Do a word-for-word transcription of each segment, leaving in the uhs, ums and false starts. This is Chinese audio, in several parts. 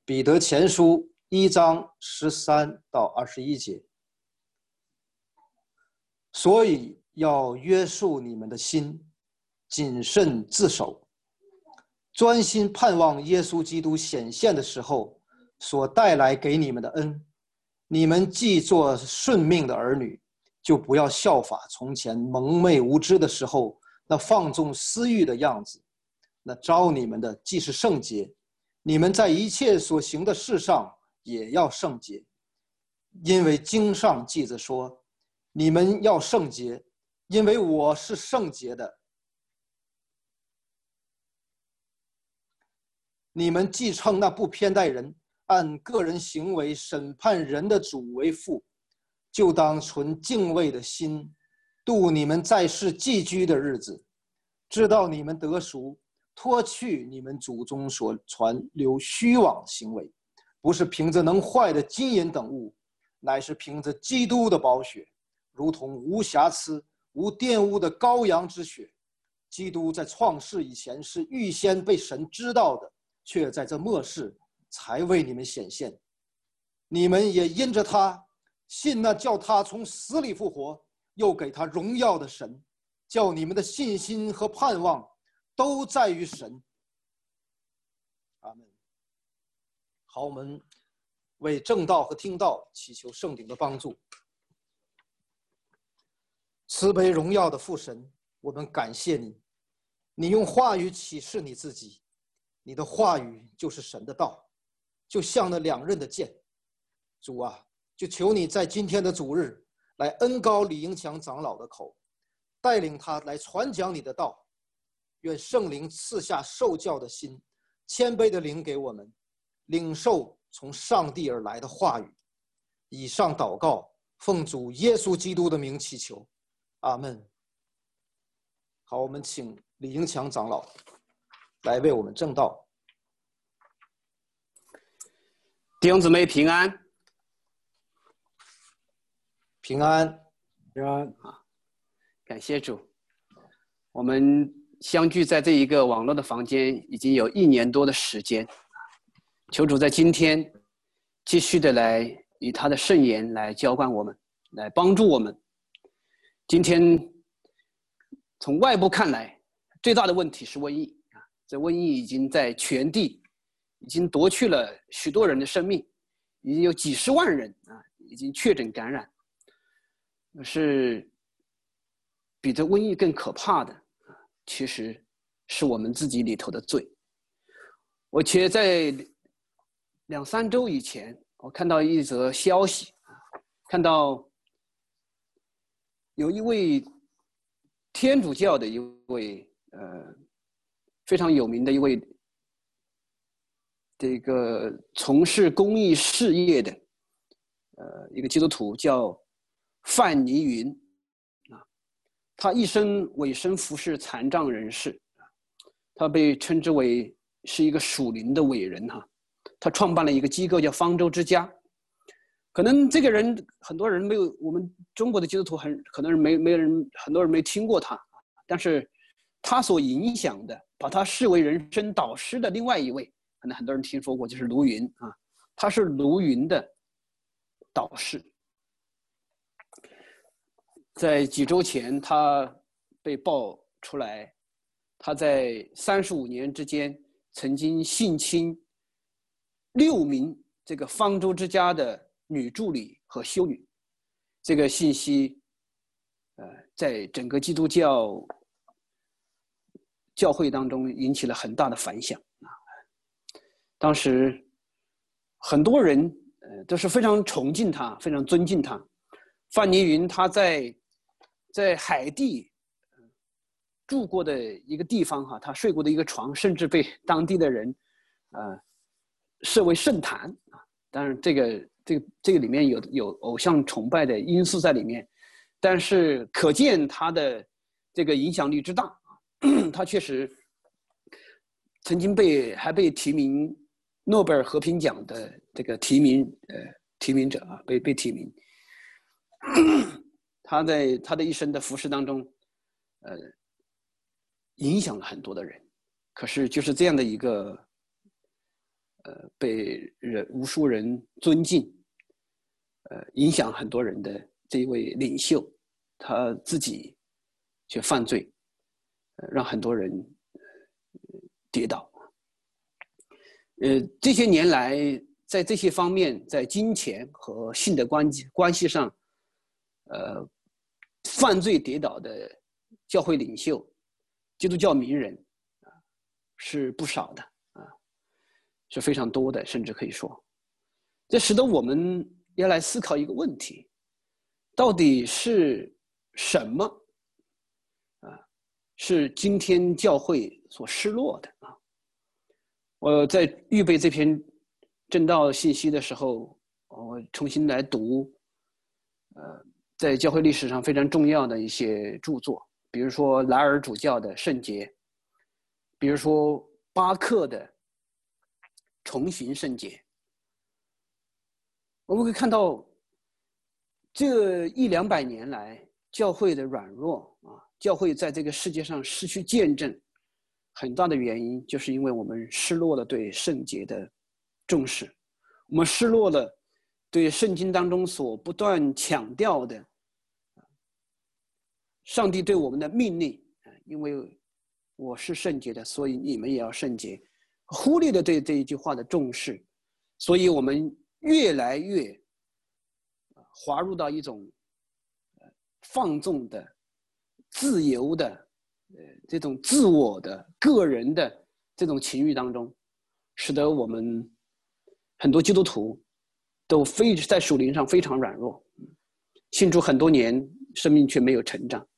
彼得前书一章十三到二十一节。所以要约束你们的心，谨慎自守，专心盼望耶稣基督显现的时候所带来给你们的恩。你们既做顺命的儿女，就不要效法从前蒙昧无知的时候那放纵私欲的样子。那招你们的既是圣洁，你们在一切所行的事上也要圣洁，因为经上记着说，你们要圣洁，因为我是圣洁的。你们既称那不偏待人，按个人行为审判人的主为父，就当存敬畏的心度你们在世寄居的日子，知道你们得赎，脱去你们祖宗所传流虚妄行为，不是凭着能坏的金银等物，乃是凭着基督的宝血，如同无瑕疵无玷污的羔羊之血。基督在创世以前是预先被神知道的，却在这末世才为你们显现。你们也因着他信那叫他从死里复活，又给他荣耀的神，叫你们的信心和盼望都在于神。阿们。好，我们为正道和听道祈求圣灵的帮助。慈悲荣耀的父神，我们感谢你，你用话语启示你自己，你的话语就是神的道，就像那两刃的剑。主啊，就求你在今天的主日来恩膏李英强长老的口，带领他来传讲你的道。愿圣灵赐下受教的心，谦卑的灵给我们，领受从上帝而来的话语。以上祷告，奉主耶稣基督的名祈求，阿们。好，我们请李英强长老来为我们证道。 弟兄姊妹平安， 平安， 平安啊！感谢主，我们相聚在这一个网络的房间已经有一年多的时间，求主在今天继续的来以他的圣言来浇灌我们，来帮助我们。今天从外部看来，最大的问题是瘟疫啊！这瘟疫已经在全地已经夺去了许多人的生命，已经有几十万人啊已经确诊感染。是比这瘟疫更可怕的，其实是我们自己里头的罪。我其实在两三周以前，我看到一则消息，看到有一位天主教的一位呃非常有名的一位这个从事公益事业的呃一个基督徒叫范尼云啊，他一生委身服侍残障人士，他被称之为是一个属灵的伟人哈。他创办了一个机构叫方舟之家，可能这个人很多人没有，我们中国的基督徒很可能没没人很多人没听过他，但是他所影响的，把他视为人生导师的另外一位，可能很多人听说过，就是卢云啊，他是卢云的导师。在几周前，他被爆出来，他在三十五年之间曾经性侵六名这个方舟之家的女助理和修女。这个信息，呃，在整个基督教教会当中引起了很大的反响啊。当时很多人呃都是非常崇敬他，非常尊敬他。范尼云他在在海地住过的一个地方哈，他睡过的一个床，甚至被当地的人呃视为圣坛啊。当然，这个这个这个里面有有偶像崇拜的因素在里面，但是可见他的这个影响力之大啊。他确实曾经被还被提名诺贝尔和平奖的这个提名呃提名者啊，被被提名。他在他的一生的服事当中，呃，影响了很多的人。可是就是这样的一个， 呃被人无数人尊敬，呃影响很多人的这一位领袖，他自己却犯罪，呃、让很多人跌倒。呃，这些年来，在这些方面，在金钱和性的关系关系上，呃，犯罪跌倒的教会领袖、基督教名人啊，是不少的啊，是非常多的，甚至可以说，这使得我们要来思考一个问题：到底是什么啊，是今天教会所失落的啊？我在预备这篇正道信息的时候，我重新来读，呃，在教会历史上非常重要的一些著作，比如说莱尔主教的《圣洁》，比如说巴克的《重寻圣洁》。我们会看到，这一两百年来教会的软弱啊，教会在这个世界上失去见证。很大的原因就是因为我们失落了对圣洁的重视，我们失落了对圣经当中所不断强调的上帝对我们的命令，因为我是圣洁的，所以你们也要圣洁，忽略了对这一句话的重视，所以我们越来越滑入到一种放纵的、自由的呃，这种自我的、个人的这种情欲当中，使得我们很多基督徒都非在属灵上非常软弱，信主很多年，生命却没有成长。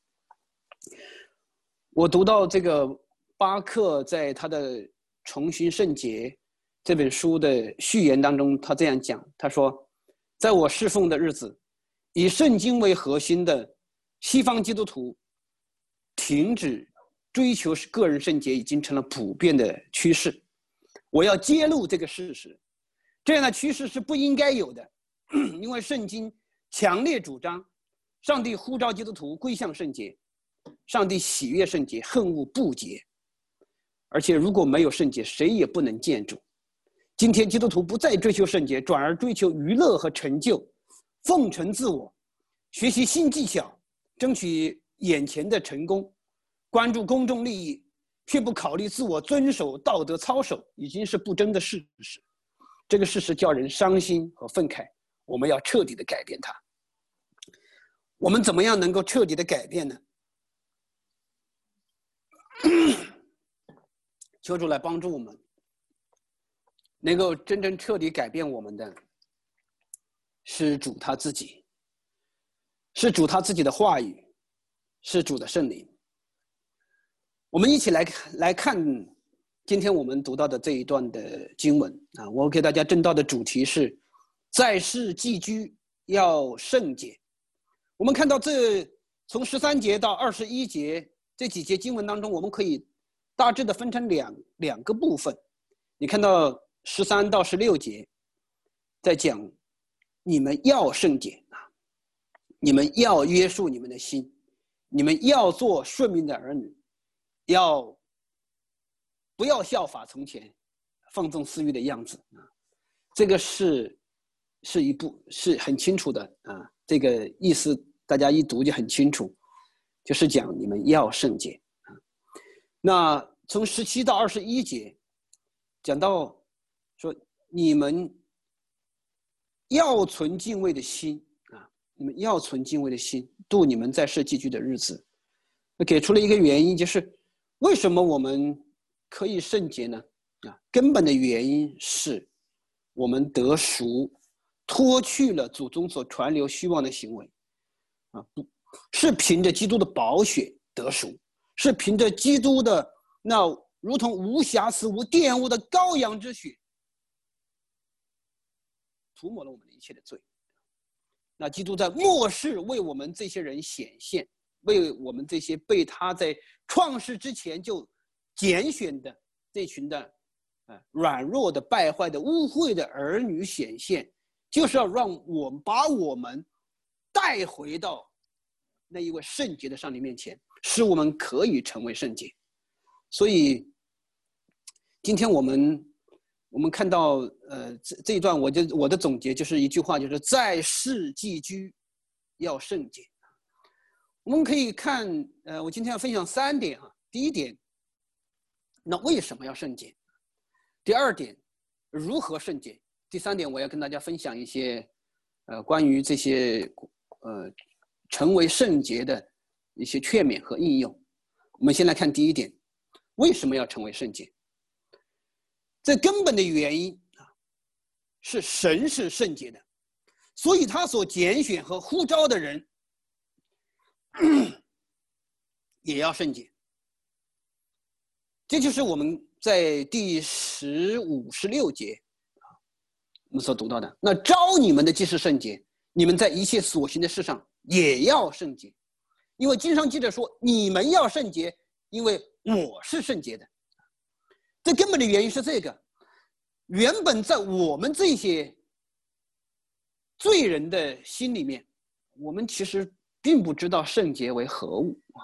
我读到这个巴克在他的《重寻圣洁》这本书的序言当中，他这样讲，他说：“在我侍奉的日子，以圣经为核心的西方基督徒。”停止追求个人圣洁已经成了普遍的趋势。我要揭露这个事实，这样的趋势是不应该有的，因为圣经强烈主张，上帝呼召基督徒归向圣洁，上帝喜悦圣洁，恨恶不洁。而且如果没有圣洁，谁也不能见主。今天基督徒不再追求圣洁，转而追求娱乐和成就，奉承自我，学习新技巧，争取眼前的成功，关注公众利益，却不考虑自我遵守道德操守，已经是不争的事实。这个事实叫人伤心和愤慨，我们要彻底的改变它。我们怎么样能够彻底的改变呢？求主来帮助我们，能够真正彻底改变我们的是主他自己，是主他自己的话语，是主的圣灵。我们一起来来看今天我们读到的这一段的经文啊，我给大家正道的主题是在世寄居要圣洁。我们看到这从十三节到二十一节这几节经文当中，我们可以大致的分成两两个部分。你看到十三到十六节在讲你们要圣洁啊，你们要约束你们的心，你们要做顺命的儿女，要不要效法从前放纵私欲的样子啊？这个是是一部是很清楚的啊，这个意思大家一读就很清楚，就是讲你们要圣洁啊。那从十七到二十一节讲到说你们要存敬畏的心啊，你们要存敬畏的心，度你们在世寄居的日子。给出了一个原因，就是为什么我们可以圣洁呢？啊，根本的原因是我们得赎，脱去了祖宗所传流虚妄的行为，啊，不是凭着基督的宝血得赎，是凭着基督的那如同无瑕疵、无玷污的羔羊之血，涂抹了我们的一切的罪。那基督在末世为我们这些人显现，为我们这些被他在创世之前就拣选的这群的呃软弱的、败坏的、污秽的儿女显现，就是要让我们把我们带回到那一位圣洁的上帝面前，使我们可以成为圣洁。所以今天我们我们看到，呃，这这一段我就我的总结就是一句话，就是在世寄居，要圣洁。我们可以看，呃，我今天要分享三点啊。第一点，那为什么要圣洁？第二点，如何圣洁？第三点，我要跟大家分享一些，呃，关于这些，呃，成为圣洁的一些劝勉和应用。我们先来看第一点，为什么要成为圣洁？这根本的原因啊，是神是圣洁的，所以他所拣选和呼召的人也要圣洁。这就是我们在第十五、十六节我们所读到的。那召你们的既是圣洁，你们在一切所行的事上也要圣洁，因为经上记着说，你们要圣洁，因为我是圣洁的。这根本的原因是这个，原本在我们这些罪人的心里面，我们其实并不知道圣洁为何物啊。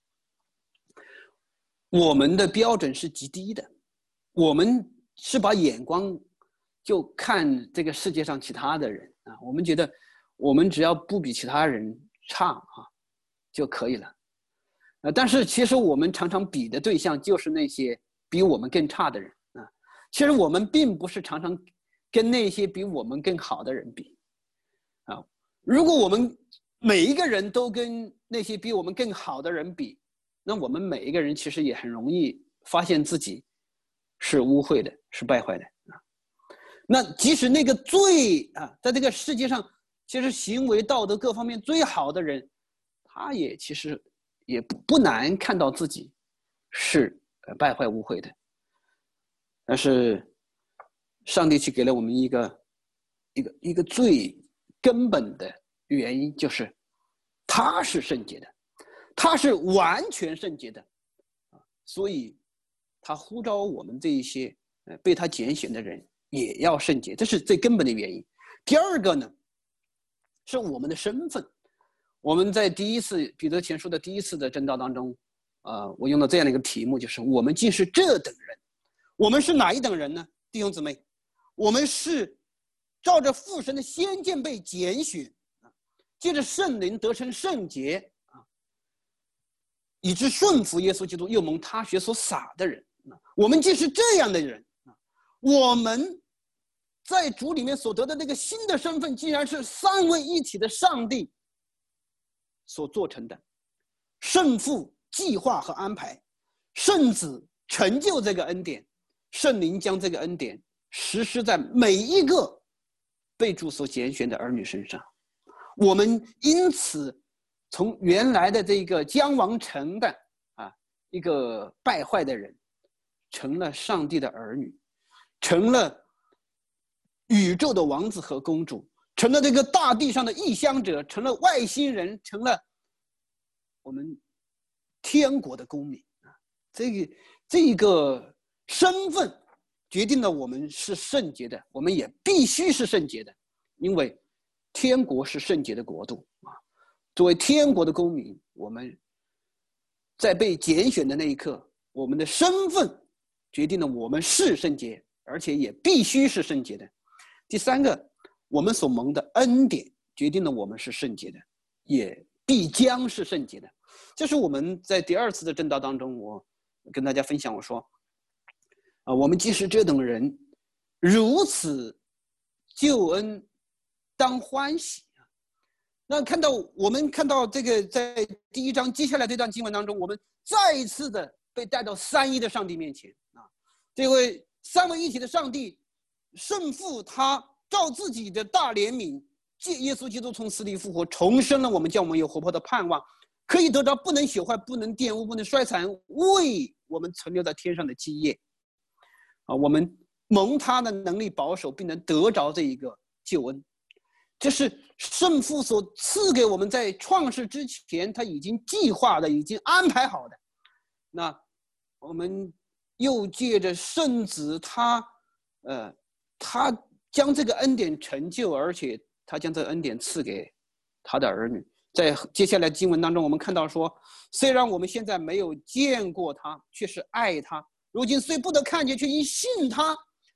我们的标准是极低的，我们是把眼光就看这个世界上其他的人啊，我们觉得我们只要不比其他人差啊就可以了。呃，但是其实我们常常比的对象就是那些比我们更差的人啊。其实我们并不是常常跟那些比我们更好的人比啊。如果我们每一个人都跟那些比我们更好的人比，那我们每一个人其实也很容易发现自己是污秽的，是败坏的啊。那即使那个最啊，在这个世界上其实行为道德各方面最好的人，他也其实也不不难看到自己是败坏污秽的。但是上帝去给了我们一个一个一个最根本的原因，就是他是圣洁的，他是完全圣洁的，所以他呼召我们这一些被他拣选的人也要圣洁，这是最根本的原因。第二个呢，是我们的身份。我们在第一次彼得前书的第一次的正道当中，呃，我用了这样的一个题目，就是我们既是这等人。我们是哪一等人呢？弟兄姊妹，我们是照着父神的先见被拣选，借着圣灵得成圣洁啊，以致顺服耶稣基督，又蒙他血所洒的人。我们既是这样的人，我们在主里面所得的那个新的身份，竟然是三位一体的上帝所做成的。圣父计划和安排，圣子成就这个恩典，圣灵将这个恩典实施在每一个被主所拣选的儿女身上。我们因此从原来的这个将亡城的啊一个败坏的人，成了上帝的儿女，成了宇宙的王子和公主，成了这个大地上的异乡者，成了外星人，成了我们天国的公民啊。这个这个身份决定了我们是圣洁的，我们也必须是圣洁的，因为天国是圣洁的国度啊。作为天国的公民，我们在被拣选的那一刻，我们的身份决定了我们是圣洁，而且也必须是圣洁的。第三个，我们所蒙的恩典决定了我们是圣洁的，也必将是圣洁的。这是我们在第二次的正道当中，我跟大家分享，我说啊，我们既是这等人，如此救恩当欢喜。那看到我们看到这个在第一章接下来这段经文当中，我们再一次的被带到三一的上帝面前啊，这位三位一体的上帝圣父，他照自己的大怜悯，借耶稣基督从死里复活，重生了我们，叫我们有活泼的盼望，可以得到不能朽坏、不能玷污、不能衰残，为我们存留在天上的基业啊，我们蒙他的能力保守，并能得着这一个救恩。这是圣父所赐给我们，在创世之前他已经计划的，已经安排好的。那我们又借着圣子他呃他将这个恩典成就，而且他将这个恩典赐给他的儿女。在接下来经文当中，我们看到说，虽然我们现在没有见过他，却是爱他，如今虽不得看见，却因信他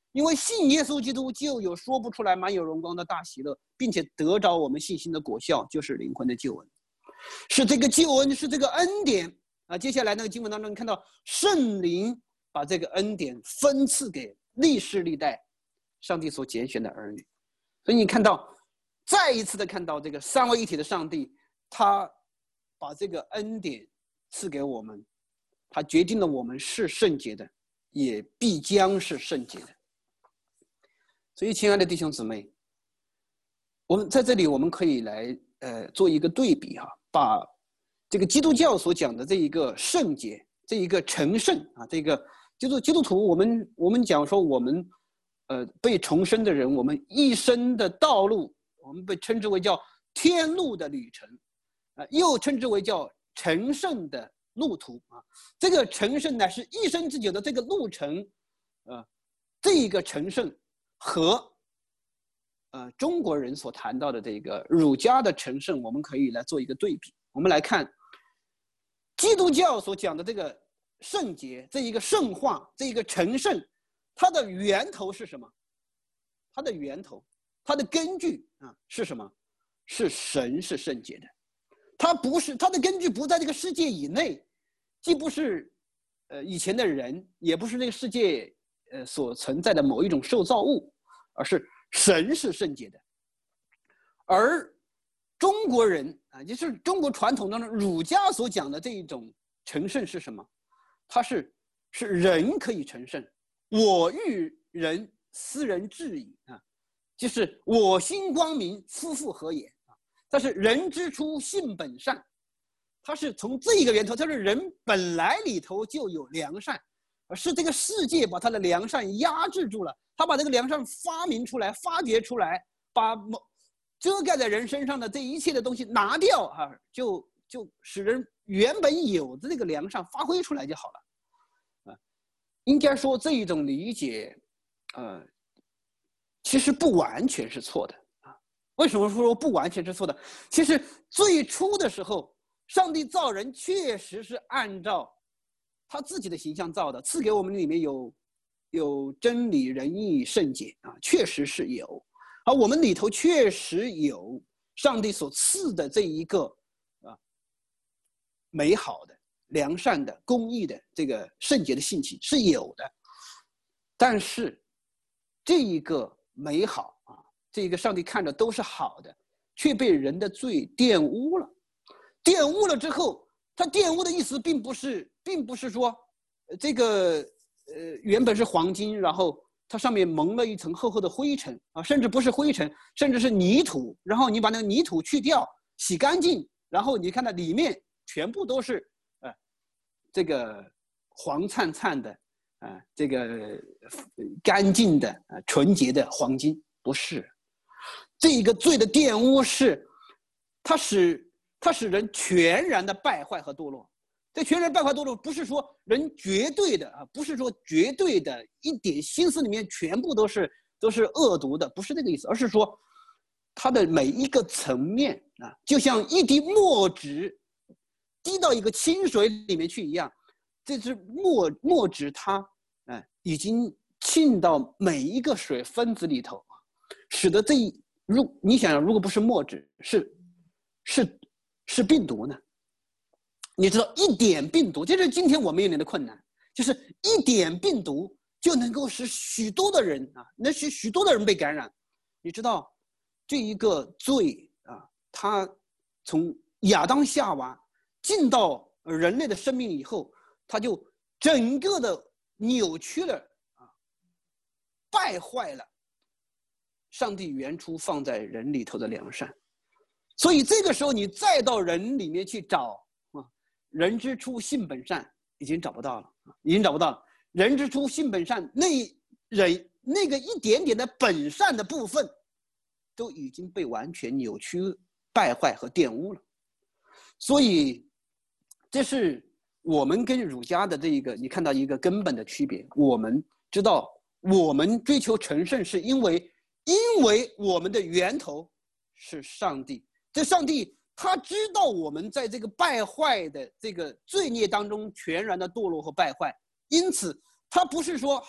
因为信耶稣基督就有说不出来满有荣光的大喜乐，并且得着我们信心的果效，就是灵魂的救恩。是这个救恩，是这个恩典啊。接下来那个经文当中看到圣灵把这个恩典分赐给历世历代上帝所拣选的儿女。所以你看到再一次的看到这个三位一体的上帝，他把这个恩典赐给我们，他决定了我们是圣洁的，也必将是圣洁的。所以亲爱的弟兄姊妹，我们在这里我们可以来呃做一个对比哈、啊，把这个基督教所讲的这一个圣洁，这一个成圣啊，这个基督基督徒，我们我们讲说我们呃被重生的人，我们一生的道路，我们被称之为叫天路的旅程，啊、呃，又称之为叫成圣的路途啊。这个成圣呢是一生之久的这个路程，呃，这一个成圣和呃中国人所谈到的这个儒家的成圣，我们可以来做一个对比。我们来看基督教所讲的这个圣洁，这一个圣化，这一个成圣，它的源头是什么？它的源头，它的根据啊是什么？是神是圣洁的，它不是，它的根据不在这个世界以内，既不是呃以前的人，也不是这个世界呃所存在的某一种受造物，而是神是圣洁的。而中国人啊，也就是中国传统当中儒家所讲的这一种成圣是什么？它是是人可以成圣，我欲人斯人至矣啊，就是我心光明，夫妇和也啊。但是人之初性本善，它是从这一个源头，它是人本来里头就有良善，而是这个世界把它的良善压制住了，他把这个良善发明出来、发掘出来，把某遮盖在人身上的这一切的东西拿掉啊，就就使人原本有的这个良善发挥出来就好了，啊，应该说这一种理解，呃，其实不完全是错的啊。为什么说不完全是错的？其实最初的时候，上帝造人确实是按照他自己的形象造的，赐给我们里面有有真理、仁义、圣洁啊，确实是有。而我们里头确实有上帝所赐的这一个啊美好的、良善的、公义的这个圣洁的性情是有的，但是这一个美好啊，这一个上帝看着都是好的，却被人的罪玷污了。玷污了之后，它玷污的意思并不是，并不是说这个呃原本是黄金，然后它上面蒙了一层厚厚的灰尘啊，甚至不是灰尘，甚至是泥土。然后你把那个泥土去掉，洗干净，然后你看到里面全部都是呃这个黄灿灿的啊、呃，这个干净的啊、呃、纯洁的黄金，不是。这一个罪的玷污是，它使它使人全然的败坏和堕落。这全然败坏堕落不是说人绝对的啊，不是说绝对的一点心思里面全部都是都是恶毒的，不是这个意思，而是说它的每一个层面啊，就像一滴墨汁滴到一个清水里面去一样，这是墨墨汁它啊已经浸到每一个水分子里头，使得这一如你想想，如果不是墨汁，是是是病毒呢？你知道一点病毒，这是今天我们面临的困难，就是一点病毒就能够使许多的人啊，能使许多的人被感染。你知道这一个罪啊，它从亚当夏娃进到人类的生命以后，它就整个的扭曲了啊，败坏了上帝原初放在人里头的良善。所以这个时候你再到人里面去找啊，人之初性本善，已经找不到了，已经找不到了。人之初性本善，那人那个一点点的本善的部分，都已经被完全扭曲、败坏和玷污了。所以，这是我们跟儒家的这一个，你看到一个根本的区别。我们知道，我们追求成圣，是因为因为我们的源头是上帝。这上帝他知道我们在这个败坏的这个罪孽当中全然的堕落和败坏，因此他不是说好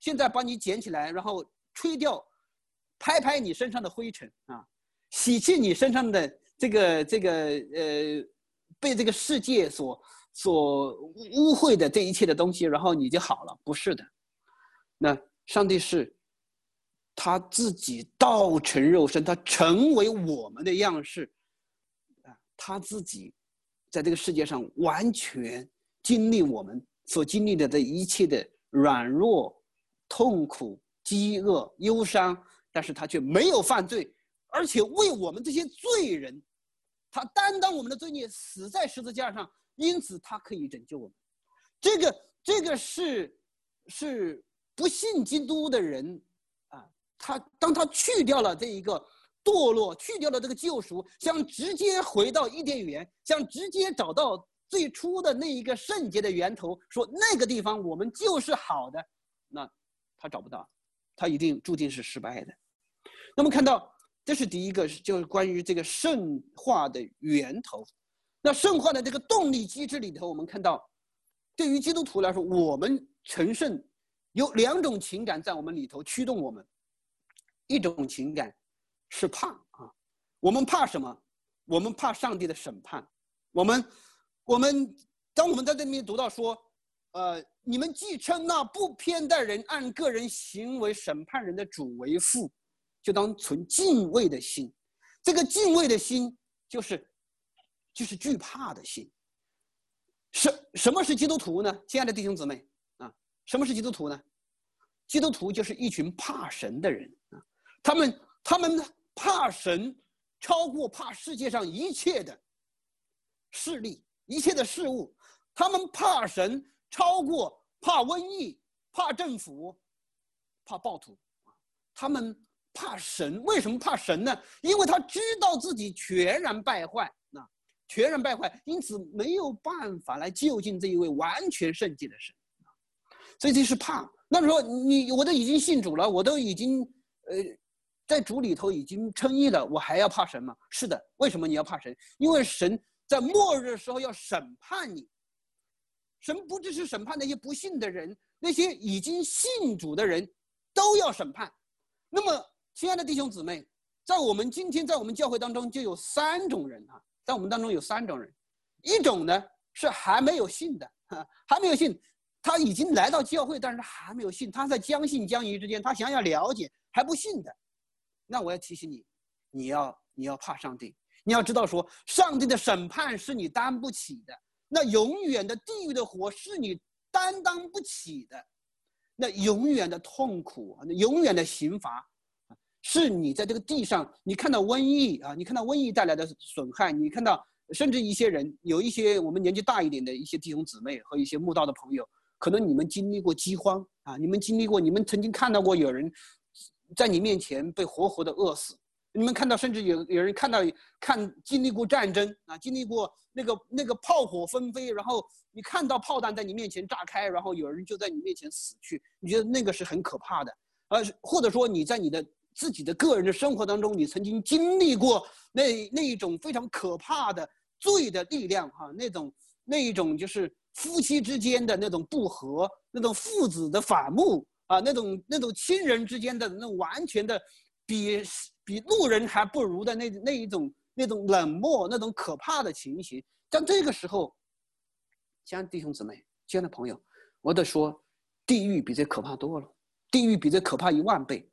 现在把你捡起来，然后吹掉，拍拍你身上的灰尘啊，洗去你身上的这个这个呃被这个世界所所污秽的这一切的东西，然后你就好了？不是的，那上帝是他自己道成肉身，他成为我们的样式啊，他自己在这个世界上完全经历我们所经历的这一切的软弱、痛苦、饥饿、忧伤，但是他却没有犯罪，而且为我们这些罪人，他担当我们的罪孽，死在十字架上，因此他可以拯救我们。这个这个是是不信基督的人啊，他当他去掉了这一个堕落，去掉了这个救赎，想直接回到伊甸园，想直接找到最初的那一个圣洁的源头，说那个地方我们就是好的，那他找不到，他一定注定是失败的。那么看到这是第一个，就是关于这个圣化的源头。那圣化的这个动力机制里头，我们看到对于基督徒来说，我们成圣有两种情感在我们里头驱动我们。一种情感是怕啊，我们怕什么？我们怕上帝的审判。我们我们当我们在这里面读到说，呃，你们既称那不偏待人、按个人行为审判人的主为父，就当存敬畏的心。这个敬畏的心就是就是惧怕的心。什什么是基督徒呢？亲爱的弟兄姊妹啊，什么是基督徒呢？基督徒就是一群怕神的人啊，他们他们怕神，超过怕世界上一切的势力、一切的事物。他们怕神，超过怕瘟疫、怕政府、怕暴徒。他们怕神，为什么怕神呢？因为他知道自己全然败坏，啊，全然败坏，因此没有办法来就近这一位完全圣洁的神，所以这是怕。那么说你我都已经信主了，我都已经呃在主里头已经称义了，我还要怕神吗？是的，为什么你要怕神？因为神在末日的时候要审判你。神不只是审判那些不信的人，那些已经信主的人都要审判。那么亲爱的弟兄姊妹，在我们今天在我们教会当中就有三种人啊，在我们当中有三种人。一种呢是还没有信的，还没有信，他已经来到教会，但是还没有信，他在将信将疑之间，他想要了解还不信的。那我要提醒你，你要你要怕上帝，你要知道说上帝的审判是你担不起的，那永远的地狱的火是你担当不起的，那永远的痛苦，那永远的刑罚是你在这个地上，你看到瘟疫啊，你看到瘟疫带来的损害，你看到甚至一些人，有一些我们年纪大一点的一些弟兄姊妹和一些慕道的朋友，可能你们经历过饥荒啊，你们经历过，你们曾经看到过有人在你面前被活活的饿死，你们看到甚至有有人看到看经历过战争啊，经历过那个那个炮火纷飞，然后你看到炮弹在你面前炸开，然后有人就在你面前死去，你觉得那个是很可怕的，呃，或者说你在你的自己的个人的生活当中，你曾经经历过那那一种非常可怕的罪的力量哈、啊，那种那一种就是夫妻之间的那种不和，那种父子的反目啊，那种那种亲人之间的那种完全的比比路人还不如的那那一种那种冷漠，那种可怕的情形。在这个时候，亲爱的弟兄姊妹，亲爱的朋友，我得说，地狱比这可怕多了，地狱比这可怕一万倍。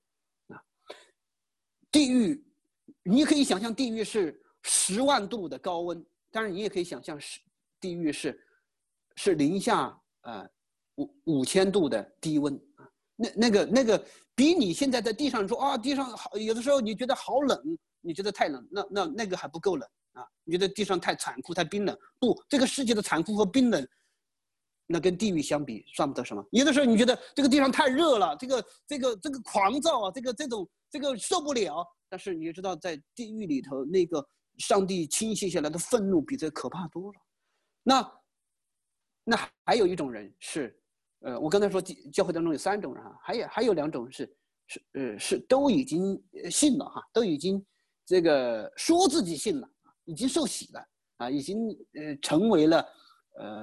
地狱，你可以想象地狱是十万度的高温，当然你也可以想象是地狱是是零下呃五五千度的低温啊，那那个那个比你现在在地上说啊，地上好，有的时候你觉得好冷，你觉得太冷，那那那个还不够冷啊，你觉得地上太残酷太冰冷，不，这个世界的残酷和冰冷，那跟地狱相比算不得什么。有的时候你觉得这个地上太热了，这个这个这个狂躁啊，这个这种。这个受不了，但是你也知道，在地狱里头，那个上帝倾泻下来的愤怒比这可怕多了。那那还有一种人是，呃，我刚才说教会当中有三种人哈，还有还有两种是是呃是都已经信了哈，都已经这个说自己信了，已经受洗了啊，已经呃成为了呃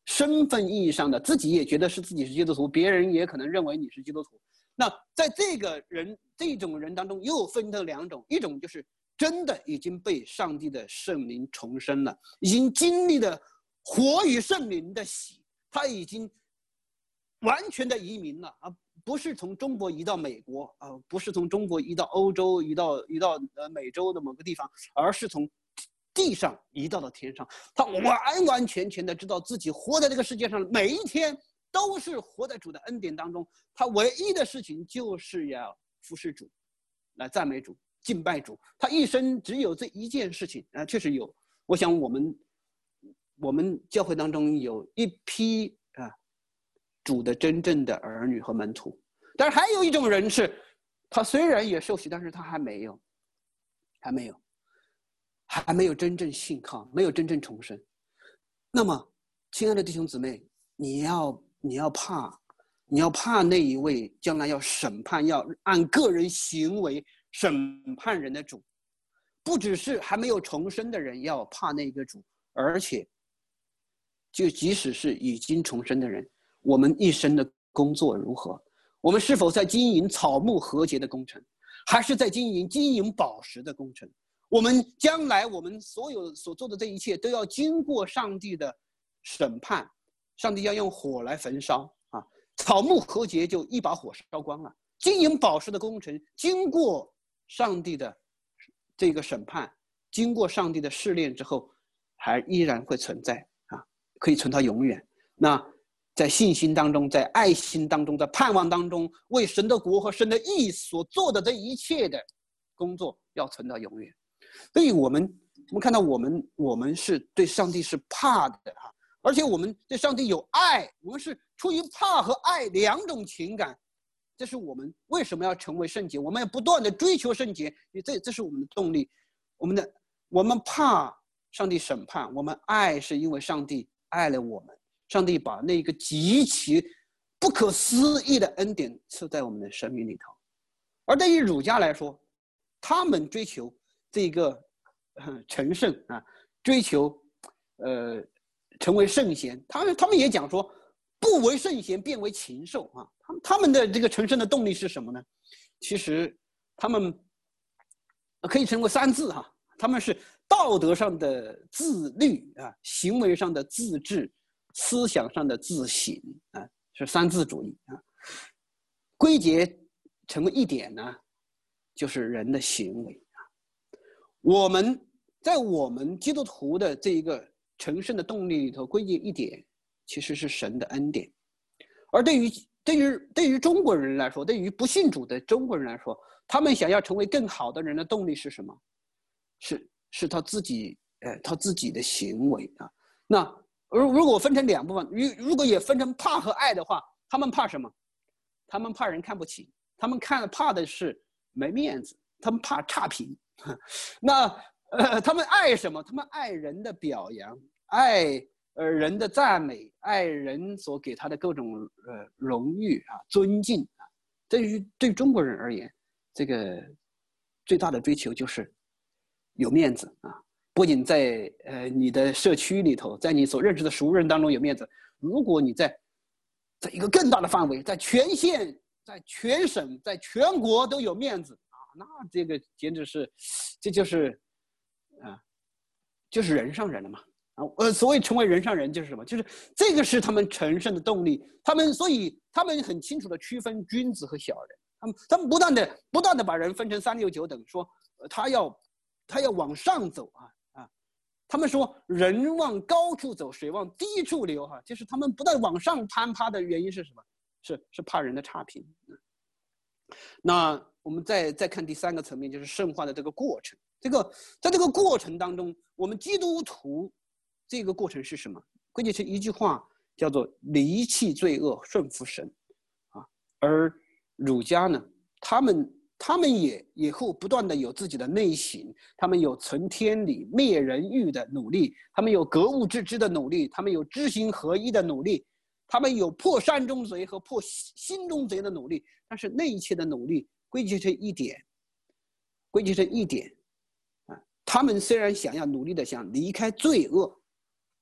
身份意义上的，自己也觉得是自己是基督徒，别人也可能认为你是基督徒。那在这个人这种人当中，又分成两种，一种就是真的已经被上帝的圣灵重生了，已经经历了活与圣灵的洗，他已经完全的移民了啊，不是从中国移到美国啊，不是从中国移到欧洲，移到移到呃美洲的某个地方，而是从地上移到了天上。他完完全全的知道自己活在这个世界上，每一天都是活在主的恩典当中。他唯一的事情就是要服侍主，来赞美主、敬拜主。他一生只有这一件事情啊，确实有。我想我们我们教会当中有一批啊主的真正的儿女和门徒，但是还有一种人是，他虽然也受洗，但是他还没有，还没有。还没有真正信靠，没有真正重生。那么，亲爱的弟兄姊妹，你要你要怕，你要怕那一位将来要审判、要按个人行为审判人的主。不只是还没有重生的人要怕那个主，而且，就即使是已经重生的人，我们一生的工作如何？我们是否在经营草木和谐的工程，还是在经营金银宝石的工程？我们将来我们所有所做的这一切都要经过上帝的审判，上帝要用火来焚烧啊，草木和谐就一把火烧光了。金银宝石的工程经过上帝的这个审判，经过上帝的试炼之后，还依然会存在啊，可以存到永远。那在信心当中，在爱心当中，在盼望当中，为神的国和神的义所做的这一切的工作要存到永远。所以我们我们看到我们我们是对上帝是怕的哈，而且我们对上帝有爱，我们是出于怕和爱两种情感，这是我们为什么要成为圣洁，我们要不断的追求圣洁，这这是我们的动力。我们的我们怕上帝审判，我们爱是因为上帝爱了我们，上帝把那个极其不可思议的恩典赐在我们的生命里头。而对于儒家来说，他们追求这个、呃、成圣啊，追求呃成为圣贤，他们他们也讲说，不为圣贤，便为禽兽啊。他们他们的这个成圣的动力是什么呢？其实他们可以成为三字哈、啊，他们是道德上的自律啊，行为上的自治，思想上的自省啊，是三自主义啊。归结成为一点呢，就是人的行为。我们在我们基督徒的这一个成圣的动力里头，归结一点，其实是神的恩典。而对于对于对于中国人来说，对于不信主的中国人来说，他们想要成为更好的人的动力是什么？是是他自己呃他自己的行为啊。那如如果分成两部分，如如果也分成怕和爱的话，他们怕什么？他们怕人看不起，他们看怕的是没面子，他们怕差评。那呃，他们爱什么？他们爱人的表扬，爱呃人的赞美，爱人所给他的各种呃荣誉啊、尊敬啊。对于对中国人而言，这个最大的追求就是有面子啊！不仅在呃你的社区里头，在你所认识的熟人当中有面子，如果你在在一个更大的范围，在全县、在全省、在全国都有面子。那这个简直是，这就是啊，就是人上人了嘛啊！呃，所谓成为人上人就是什么？就是这个是他们成圣的动力。他们所以他们很清楚的区分君子和小人。他们他们不断的不断的把人分成三六九等，说、呃、他要他要往上走啊啊！他们说人往高处走，水往低处流哈、啊，就是他们不断往上攀爬的原因是什么？是是怕人的差评。那我们再再看第三个层面，就是圣化的这个过程。这个在这个过程当中，我们基督徒这个过程是什么？归结成一句话，叫做离弃罪恶，顺服神啊。而儒家呢，他们他们也也会不断的有自己的内省，他们有存天理、灭人欲的努力，他们有格物致知的努力，他们有知行合一的努力，他们有破山中贼和破心中贼的努力。但是那一切的努力归结成一点，归结成一点啊，他们虽然想要努力的想离开罪恶，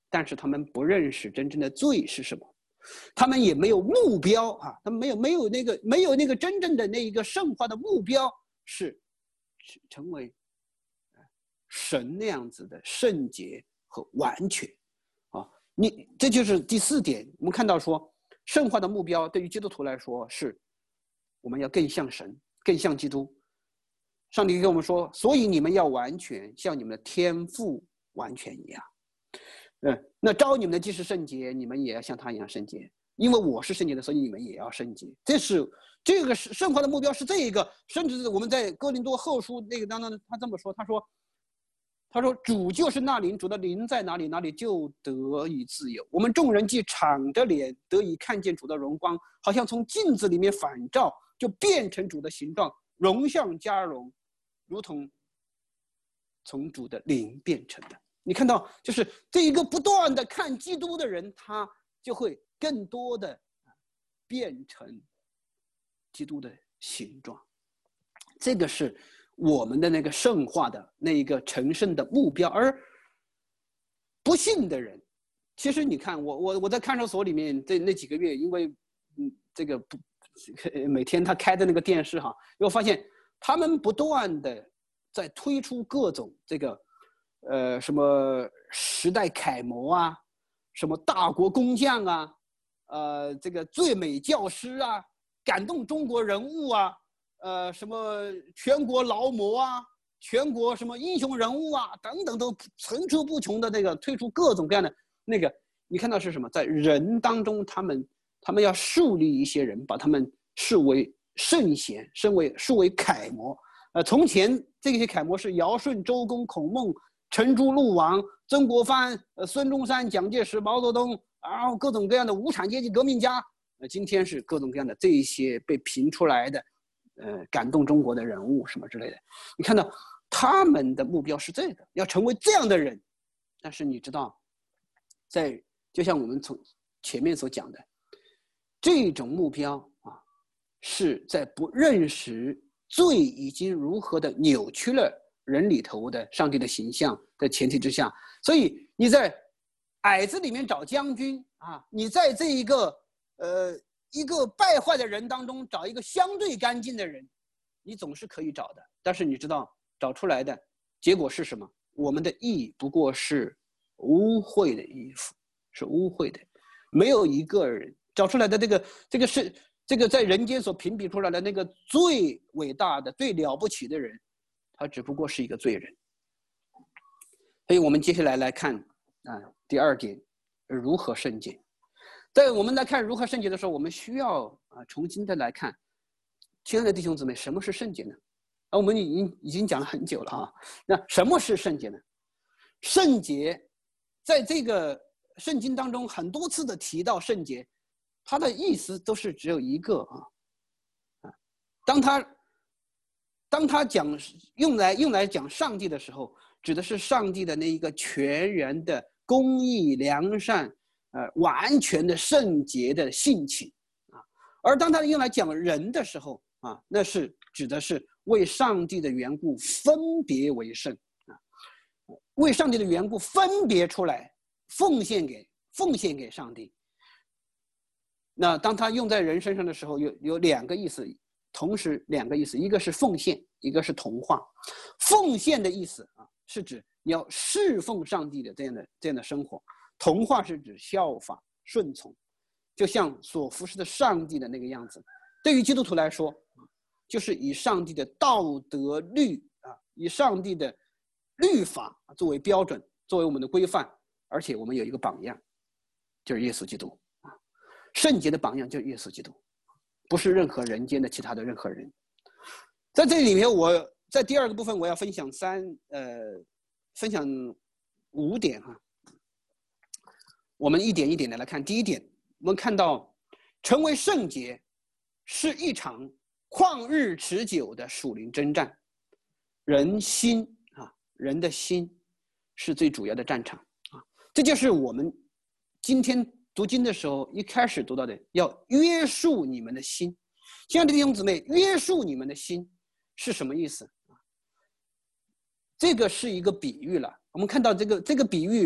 但是他们不认识真正的罪是什么，他们也没有目标啊，他们没有没有那个没有那个真正的那一个圣化的目标是成为神那样子的圣洁和完全啊。你这就是第四点，我们看到说圣化的目标对于基督徒来说是我们要更像神，更像基督。上帝跟我们说，所以你们要完全像你们的天父完全一样。嗯，那召你们的既是圣洁，你们也要像他一样圣洁，因为我是圣洁的，所以你们也要圣洁。这是这个圣化的目标是这一个，甚至我们在哥林多后书那个当中，他这么说，他说他说主就是那灵，主的灵在哪里，哪里就得以自由。我们众人既敞着脸得以看见主的荣光，好像从镜子里面反照，就变成主的形状，荣相加荣，如同从主的灵变成的。你看到，就是这一个不断的看基督的人，他就会更多的变成基督的形状。这个是我们的那个圣化的那一个成圣的目标。而不信的人，其实你看我我我在看守所里面这那几个月，因为嗯这个不每天他开的那个电视哈，我发现他们不断的在推出各种这个呃什么时代楷模啊，什么大国工匠啊，呃这个最美教师啊，感动中国人物啊，呃什么全国劳模啊，全国什么英雄人物啊等等，都层出不穷的那个推出各种各样的那个，你看到是什么？在人当中，他们他们要树立一些人，把他们视为圣贤，视为视为楷模。呃，从前这些楷模是尧舜、周公、孔孟、陈朱、陆王、曾国藩、呃孙中山、蒋介石、毛泽东，然后各种各样的无产阶级革命家。呃，今天是各种各样的这一些被评出来的，呃，感动中国的人物什么之类的。你看到他们的目标是这个，要成为这样的人。但是你知道，在就像我们从前面所讲的，这种目标啊，是在不认识罪已经如何的扭曲了人里头的上帝的形象的前提之下。所以你在矮子里面找将军啊，你在这一个呃一个败坏的人当中找一个相对干净的人，你总是可以找的。但是你知道找出来的结果是什么？我们的义不过是污秽的衣服，是污秽的。没有一个人找出来的这个这个是这个在人间所评比出来的那个最伟大的最了不起的人，他只不过是一个罪人。所以我们接下来来看啊，第二点，如何圣洁。在我们来看如何圣洁的时候，我们需要啊重新的来看，亲爱的弟兄姊妹，什么是圣洁呢？啊，我们已经已经讲了很久了啊。那什么是圣洁呢？圣洁在这个圣经当中很多次的提到圣洁，它的意思都是只有一个啊。啊，当他当他讲用来用来讲上帝的时候，指的是上帝的那一个全然的公义、良善，呃，完全的圣洁的性情啊。而当他用来讲人的时候啊，那是指的是为上帝的缘故分别为圣啊，为上帝的缘故分别出来，奉献给奉献给上帝。那当他用在人身上的时候，有有两个意思，同时两个意思，一个是奉献，一个是同化。奉献的意思啊，是指你要侍奉上帝的这样的这样的生活；同化是指效法顺从，就像所服侍的上帝的那个样子。对于基督徒来说，就是以上帝的道德律啊，以上帝的律法作为标准，作为我们的规范，而且我们有一个榜样，就是耶稣基督啊。圣洁的榜样就是耶稣基督，不是任何人间的其他的任何人。在这里面，我在第二个部分我要分享三呃分享五点哈、啊，我们一点一点的来看。第一点，我们看到成为圣洁是一场旷日持久的属灵征战，人心啊，人的心是最主要的战场啊。这就是我们今天读经的时候一开始读到的，要约束你们的心。亲爱的弟兄姊妹，约束你们的心是什么意思？这个是一个比喻了。我们看到这个这个比喻，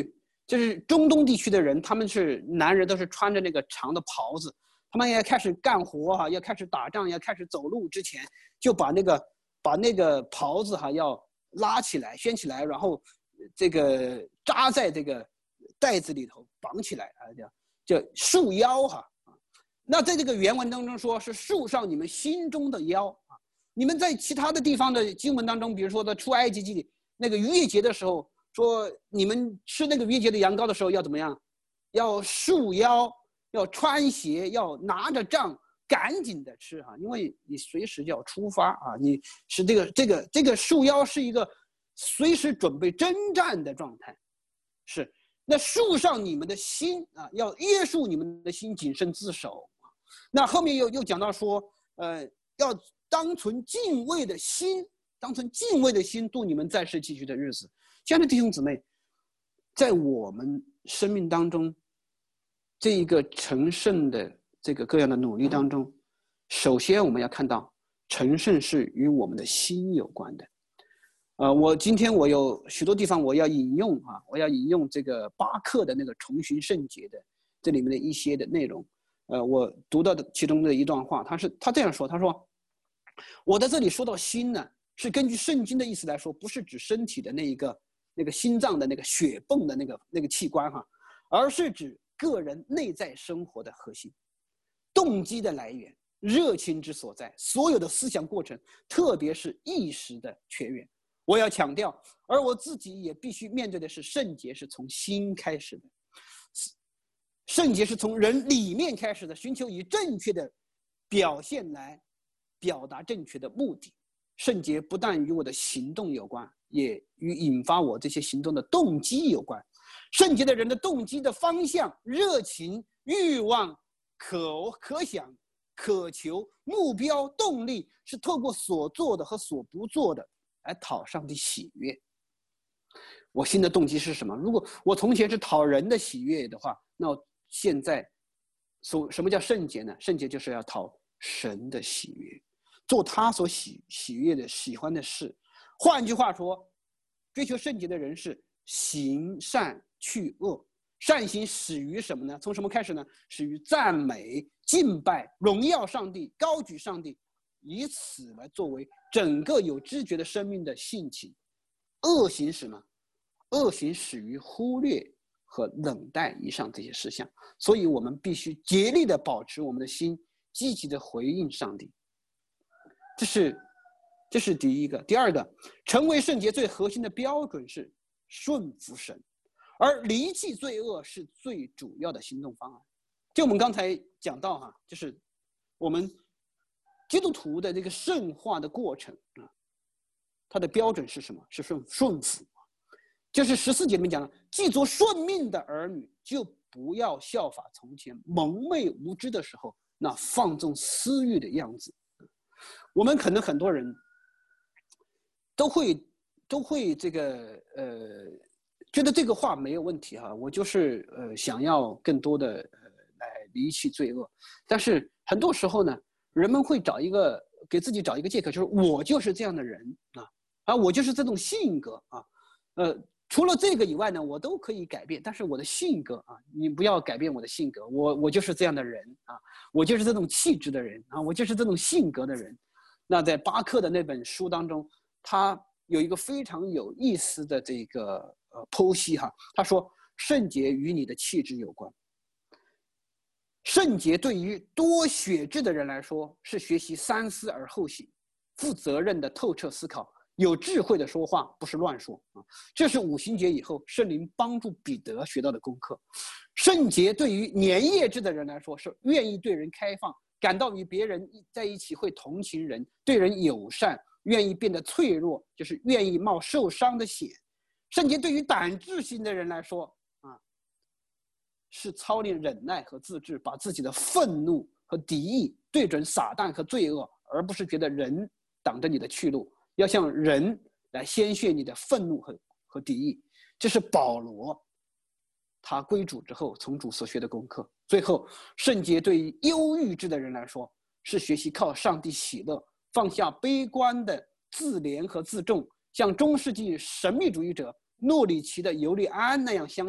就是中东地区的人，他们是男人都是穿着那个长的袍子，他们要开始干活哈、啊，要开始打仗，要开始走路之前，就把那个把那个袍子哈、啊、要拉起来、掀起来，然后这个扎在这个袋子里头绑起来啊，叫叫束腰哈、啊。那在这个原文当中说是束上你们心中的腰啊。你们在其他的地方的经文当中，比如说在出埃及记里那个逾越节的时候。说你们吃那个逾越节的羊羔的时候要怎么样？要束腰，要穿鞋，要拿着杖，赶紧的吃哈，因为你随时就要出发啊！你是这个这个这个束腰是一个随时准备征战的状态，是那束上你们的心啊，要约束你们的心，谨慎自守。那后面又又讲到说，呃，要当存敬畏的心，当存敬畏的心度你们在世寄居的日子。亲爱的弟兄姊妹，在我们生命当中，这一个成圣的这个各样的努力当中，首先我们要看到，成圣是与我们的心有关的。呃，我今天我有许多地方我要引用啊，我要引用这个巴克的那个重寻圣洁的这里面的一些的内容。呃，我读到的其中的一段话，他是他这样说，他说，我在这里说到心呢，是根据圣经的意思来说，不是指身体的那一个。那个心脏的那个血泵的那个那个器官哈，而是指个人内在生活的核心、动机的来源、热情之所在，所有的思想过程，特别是意识的泉源。我要强调，而我自己也必须面对的是，圣洁是从心开始的，圣洁是从人里面开始的，寻求以正确的表现来表达正确的目的。圣洁不但与我的行动有关，也与引发我这些行动的动机有关。圣洁的人的动机的方向、热情、欲望、可可想、渴求、目标、动力，是透过所做的和所不做的来讨上帝喜悦。我新的动机是什么？如果我从前是讨人的喜悦的话，那现在所什么叫圣洁呢？圣洁就是要讨神的喜悦。做他所喜喜悦的、喜欢的事。换句话说，追求圣洁的人是行善去恶。善行始于什么呢？从什么开始呢？始于赞美、敬拜、荣耀上帝、高举上帝，以此来作为整个有知觉的生命的性情。恶行是什么？恶行始于忽略和冷淡以上这些事项。所以我们必须竭力的保持我们的心，积极的回应上帝。这是，这是第一个。第二个，成为圣洁最核心的标准是顺服神，而离弃罪恶是最主要的行动方案。就我们刚才讲到哈，就是我们基督徒的这个圣化的过程啊，它的标准是什么？是顺顺服。就是十四节里面讲了，既做顺命的儿女，就不要效法从前蒙昧无知的时候那放纵私欲的样子。我们可能很多人都会都会这个呃，觉得这个话没有问题哈，我就是呃想要更多的呃来离弃罪恶，但是很多时候呢，人们会找一个给自己找一个借口，就是我就是这样的人啊啊，我就是这种性格啊，呃，除了这个以外呢，我都可以改变，但是我的性格啊，你不要改变我的性格，我我就是这样的人啊，我就是这种气质的人啊，我就是这种性格的人。那在巴克的那本书当中，他有一个非常有意思的这个呃剖析哈，他说圣洁与你的气质有关。圣洁对于多血质的人来说，是学习三思而后行，负责任的透彻思考，有智慧的说话，不是乱说啊。这是五旬节以后圣灵帮助彼得学到的功课。圣洁对于粘液质的人来说，是愿意对人开放，感到与别人在一起会同情人，对人友善，愿意变得脆弱，就是愿意冒受伤的险。圣洁对于胆志型的人来说啊，是操练忍耐和自制，把自己的愤怒和敌意对准撒旦和罪恶，而不是觉得人挡着你的去路，要向人来宣泄你的愤怒和和敌意。这是保罗他归主之后从主所学的功课。最后，圣洁对于忧郁质的人来说，是学习靠上帝喜乐，放下悲观的自怜和自重，像中世纪神秘主义者诺里奇的尤利安那样相信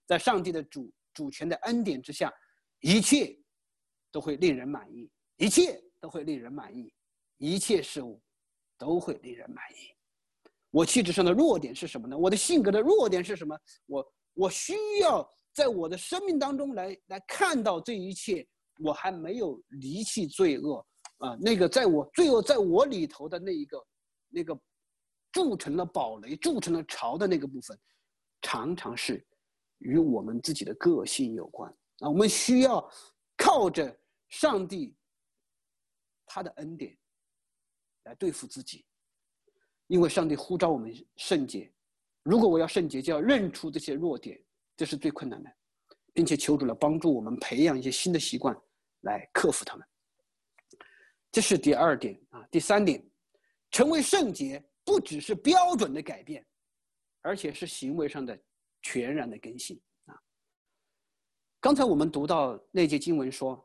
在上帝的主主权的恩典之下，一切都会令人满意，一切都会令人满意，一切事物都会令人满意。我气质上的弱点是什么呢？我的性格的弱点是什么？我我需要在我的生命当中来来看到这一切，我还没有离弃罪恶啊、呃，那个在我罪恶在我里头的那一个那个铸成了堡垒、铸成了巢的那个部分，常常是与我们自己的个性有关啊。我们需要靠着上帝他的恩典来对付自己，因为上帝呼召我们圣洁。如果我要圣洁，就要认出这些弱点，这是最困难的，并且求主来帮助我们培养一些新的习惯来克服它们。这是第二点啊。第三点，成为圣洁不只是标准的改变，而且是行为上的全然的更新啊。刚才我们读到那节经文说，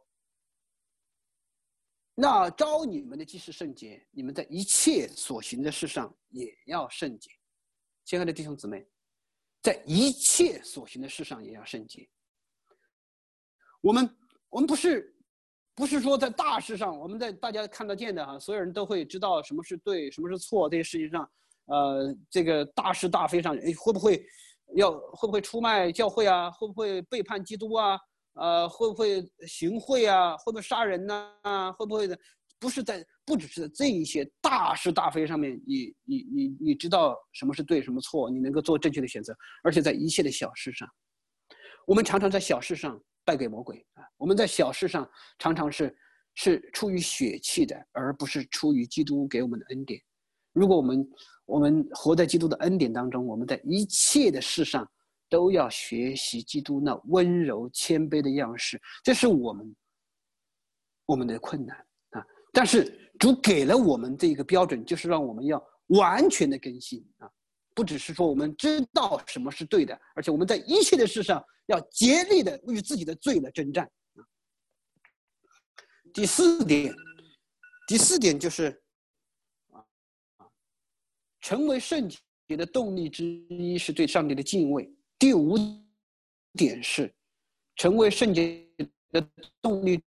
那召你们的既是圣洁，你们在一切所行的事上也要圣洁。亲爱的弟兄姊妹，在一切所行的事上也要圣洁。我们我们不是不是说在大事上，我们在大家看得见的哈，所有人都会知道什么是对，什么是错，这些事情上，呃，这个大是大非上，哎，会不会要会不会出卖教会啊？会不会背叛基督啊？呃，会不会行贿啊？会不会杀人呢、啊？会不会的？不是在，不只是在这一些大是大非上面，你你你你知道什么是对，什么错，你能够做正确的选择，而且在一切的小事上，我们常常在小事上败给魔鬼啊！我们在小事上常常是是出于血气的，而不是出于基督给我们的恩典。如果我们我们活在基督的恩典当中，我们在一切的事上都要学习基督那温柔谦卑的样式，这是我们我们的困难啊！但是主给了我们这个标准，就是让我们要完全的更新啊！不只是说我们知道什么是对的，而且我们在一切的事上要竭力的与自己的罪来征战啊！第四点，第四点就是啊，成为圣洁的动力之一是对上帝的敬畏。第五点是成为圣洁的动力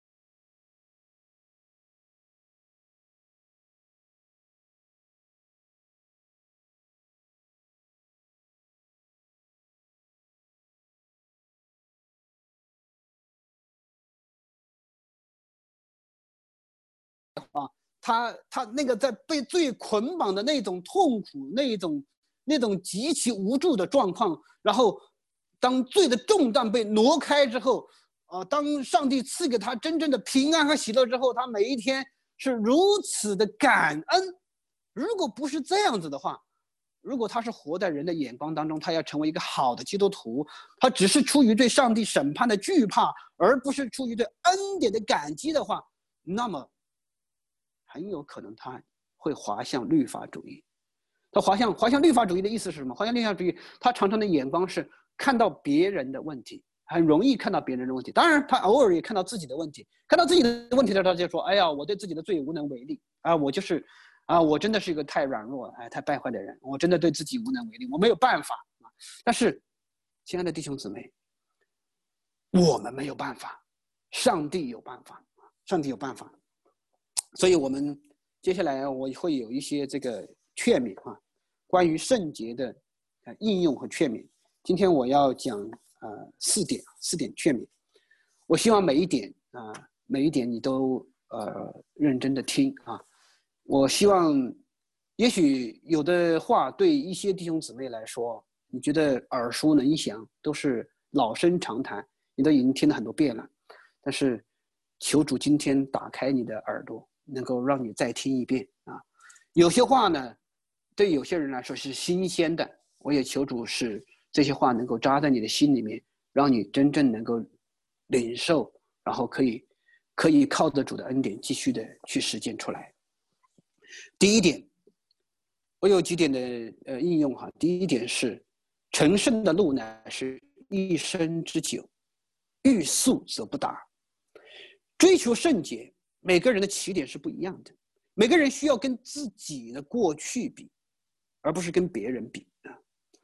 啊，他他那个在被罪捆绑的那种痛苦，那种那种极其无助的状况，然后当罪的重担被挪开之后，啊，当上帝赐给他真正的平安和喜乐之后，他每一天是如此的感恩。如果不是这样子的话，如果他是活在人的眼光当中，他要成为一个好的基督徒，他只是出于对上帝审判的惧怕，而不是出于对恩典的感激的话，那么很有可能他会滑向律法主义。他滑向滑向律法主义的意思是什么？滑向律法主义，他常常的眼光是看到别人的问题，很容易看到别人的问题。当然，他偶尔也看到自己的问题。看到自己的问题的时候，他就说：“哎呀，我对自己的罪无能为力啊！我就是啊，我真的是一个太软弱、哎，太败坏的人。我真的对自己无能为力，我没有办法啊。”但是，亲爱的弟兄姊妹，我们没有办法，上帝有办法，上帝有办法。所以我们接下来我会有一些这个劝勉啊，关于圣洁的呃应用和劝勉。今天我要讲呃四点四点劝勉。我希望每一点啊、呃、每一点你都呃认真的听啊。我希望也许有的话对一些弟兄姊妹来说，你觉得耳熟能详，都是老生常谈，你都已经听了很多遍了。但是求主今天打开你的耳朵，能够让你再听一遍啊。有些话呢，对有些人来说是新鲜的，我也求主使这些话能够扎在你的心里面，让你真正能够领受，然后可以可以靠着主的恩典继续的去实践出来。第一点，我有几点的呃应用哈。第一点是，成圣的路乃是一生之久，欲速则不达。追求圣洁，每个人的起点是不一样的，每个人需要跟自己的过去比，而不是跟别人比啊。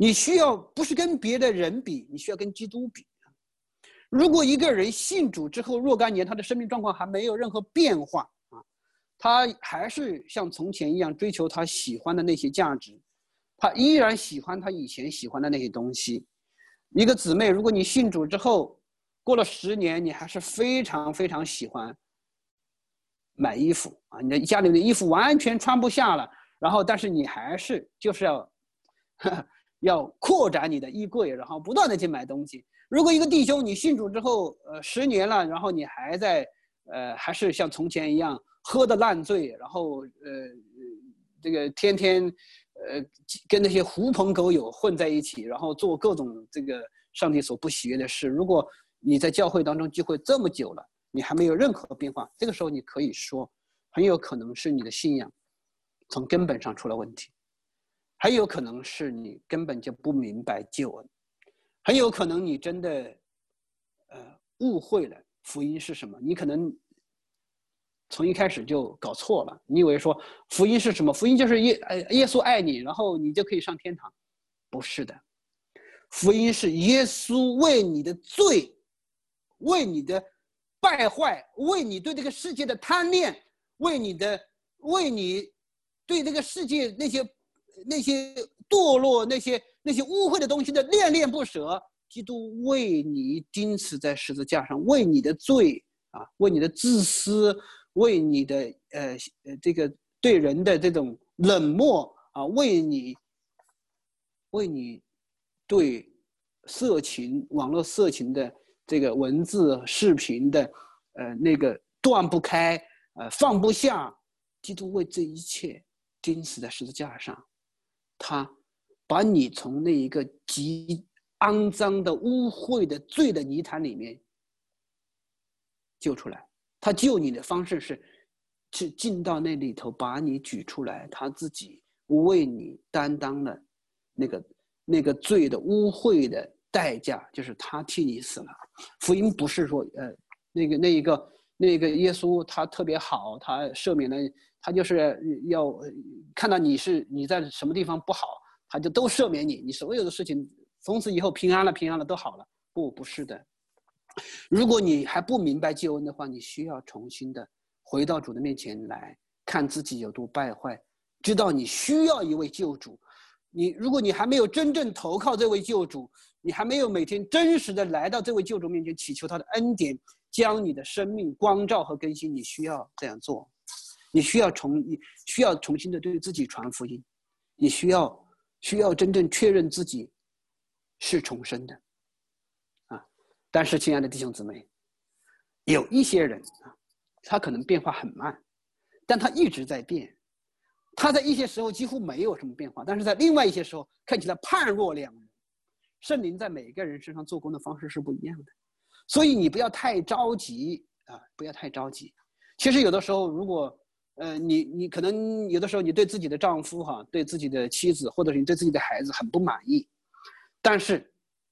你需要不是跟别的人比，你需要跟基督比。如果一个人信主之后若干年，他的生命状况还没有任何变化啊，他还是像从前一样追求他喜欢的那些价值，他依然喜欢他以前喜欢的那些东西。一个姊妹，如果你信主之后过了十年，你还是非常非常喜欢买衣服啊，你的家里的衣服完全穿不下了，然后但是你还是就是要要扩展你的衣柜，然后不断的去买东西。如果一个弟兄你信主之后，呃，十年了，然后你还在，呃，还是像从前一样喝得烂醉，然后呃，这个天天，呃，跟那些狐朋狗友混在一起，然后做各种这个上帝所不喜悦的事。如果你在教会当中聚会这么久了，你还没有任何变化，这个时候你可以说，很有可能是你的信仰从根本上出了问题，很有可能是你根本就不明白救恩。很有可能你真的，呃，误会了福音是什么。你可能从一开始就搞错了，你以为说福音是什么？福音就是耶呃耶稣爱你，然后你就可以上天堂。不是的，福音是耶稣为你的罪，为你的败坏，为你对这个世界的贪恋，为你的为你对这个世界那些那些堕落、那些那些污秽的东西的恋恋不舍。基督为你钉死在十字架上，为你的罪啊，为你的自私，为你的呃呃这个对人的这种冷漠啊，为你为你对色情、网络色情的这个文字、视频的呃那个断不开，呃放不下。基督为这一切钉死在十字架上，他把你从那一个极肮脏的、污秽的、罪的泥潭里面救出来。他救你的方式是去进到那里头，把你举出来，他自己为你担当了那个那个罪的污秽的代价，就是他替你死了。福音不是说呃那个那一个那个耶稣他特别好，他赦免了，他就是要看到你是你在什么地方不好，他就都赦免你，你所有的事情从此以后平安了，平安了都好了。不，不是的。如果你还不明白救恩的话，你需要重新的回到主的面前来看自己有多败坏，知道你需要一位救主。你如果你还没有真正投靠这位救主，你还没有每天真实的来到这位救主面前祈求他的恩典，将你的生命光照和更新，你需要这样做。你需要重你需要重新的对自己传福音，你需要需要真正确认自己是重生的啊！但是，亲爱的弟兄姊妹，有一些人啊，他可能变化很慢，但他一直在变。他在一些时候几乎没有什么变化，但是在另外一些时候看起来判若两人。圣灵在每个人身上做工的方式是不一样的，所以你不要太着急啊，不要太着急。其实有的时候，如果呃你你可能有的时候你对自己的丈夫哈、啊，对自己的妻子，或者是你对自己的孩子很不满意，但是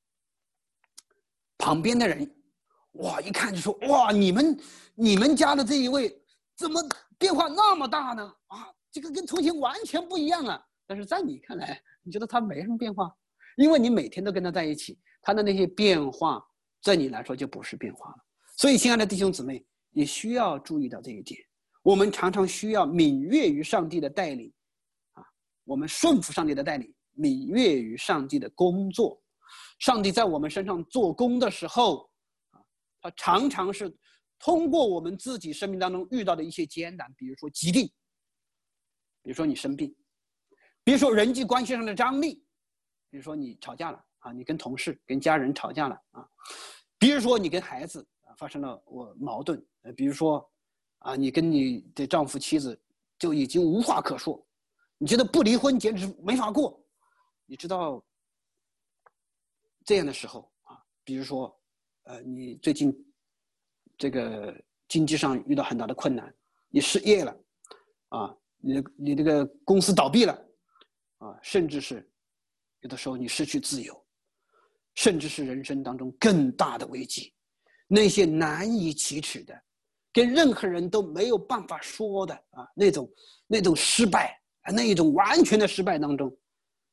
旁边的人哇一看就说哇你们你们家的这一位怎么变化那么大呢？啊，这个跟从前完全不一样啊！但是在你看来，你觉得他没什么变化，因为你每天都跟他在一起，他的那些变化在你来说就不是变化了。所以，亲爱的弟兄姊妹，你需要注意到这一点。我们常常需要敏悦于上帝的带领，啊，我们顺服上帝的带领，敏悦于上帝的工作。上帝在我们身上做工的时候，啊，他常常是通过我们自己生命当中遇到的一些艰难，比如说疾病，比如说你生病，比如说人际关系上的张力，比如说你吵架了啊，你跟同事、跟家人吵架了啊，比如说你跟孩子啊发生了我矛盾，呃，比如说啊，你跟你的丈夫、妻子就已经无话可说，你觉得不离婚简直没法过。你知道这样的时候啊，比如说，呃，你最近这个经济上遇到很大的困难，你失业了，啊，你你这个公司倒闭了，啊，甚至是有的时候你失去自由，甚至是人生当中更大的危机，那些难以启齿的，跟任何人都没有办法说的啊，那种那种失败啊，那一种完全的失败当中，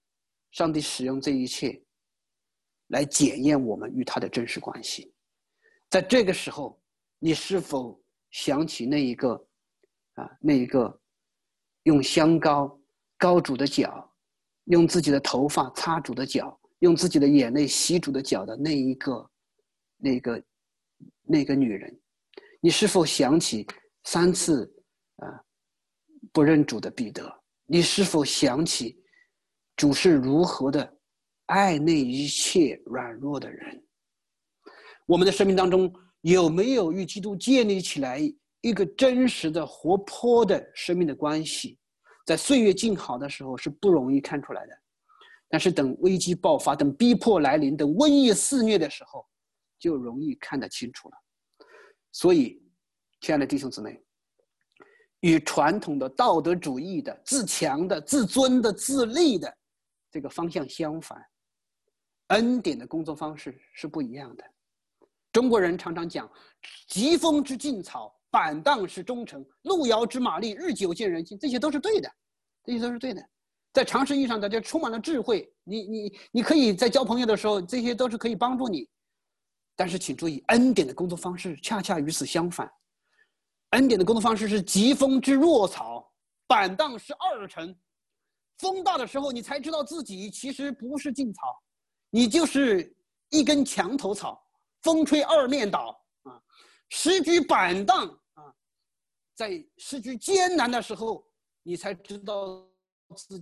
上帝使用这一切来检验我们与他的真实关系。在这个时候，你是否想起那一个啊，那一个用香膏膏主的脚，用自己的头发擦主的脚，用自己的眼泪洗主的脚的那一个那个那个女人？你是否想起三次啊不认主的彼得？你是否想起主是如何的爱那一切软弱的人？我们的生命当中有没有与基督建立起来一个真实的活泼的生命的关系？在岁月静好的时候是不容易看出来的，但是等危机爆发，等逼迫来临，等瘟疫肆虐的时候，就容易看得清楚了。所以亲爱的弟兄姊妹，与传统的道德主义的自强的自尊的自立的这个方向相反，恩典的工作方式是不一样的。中国人常常讲疾风知劲草，板荡是忠诚，路遥知马力，日久见人心，这些都是对的，这些都是对的。在常识意义上，大家充满了智慧，你你你可以在交朋友的时候，这些都是可以帮助你。但是请注意，恩典的工作方式恰恰与此相反。恩典的工作方式是疾风知弱草，板荡是二臣。风大的时候，你才知道自己其实不是劲草，你就是一根墙头草，风吹二面倒啊！时局板荡啊，在时局艰难的时候，你才知道自己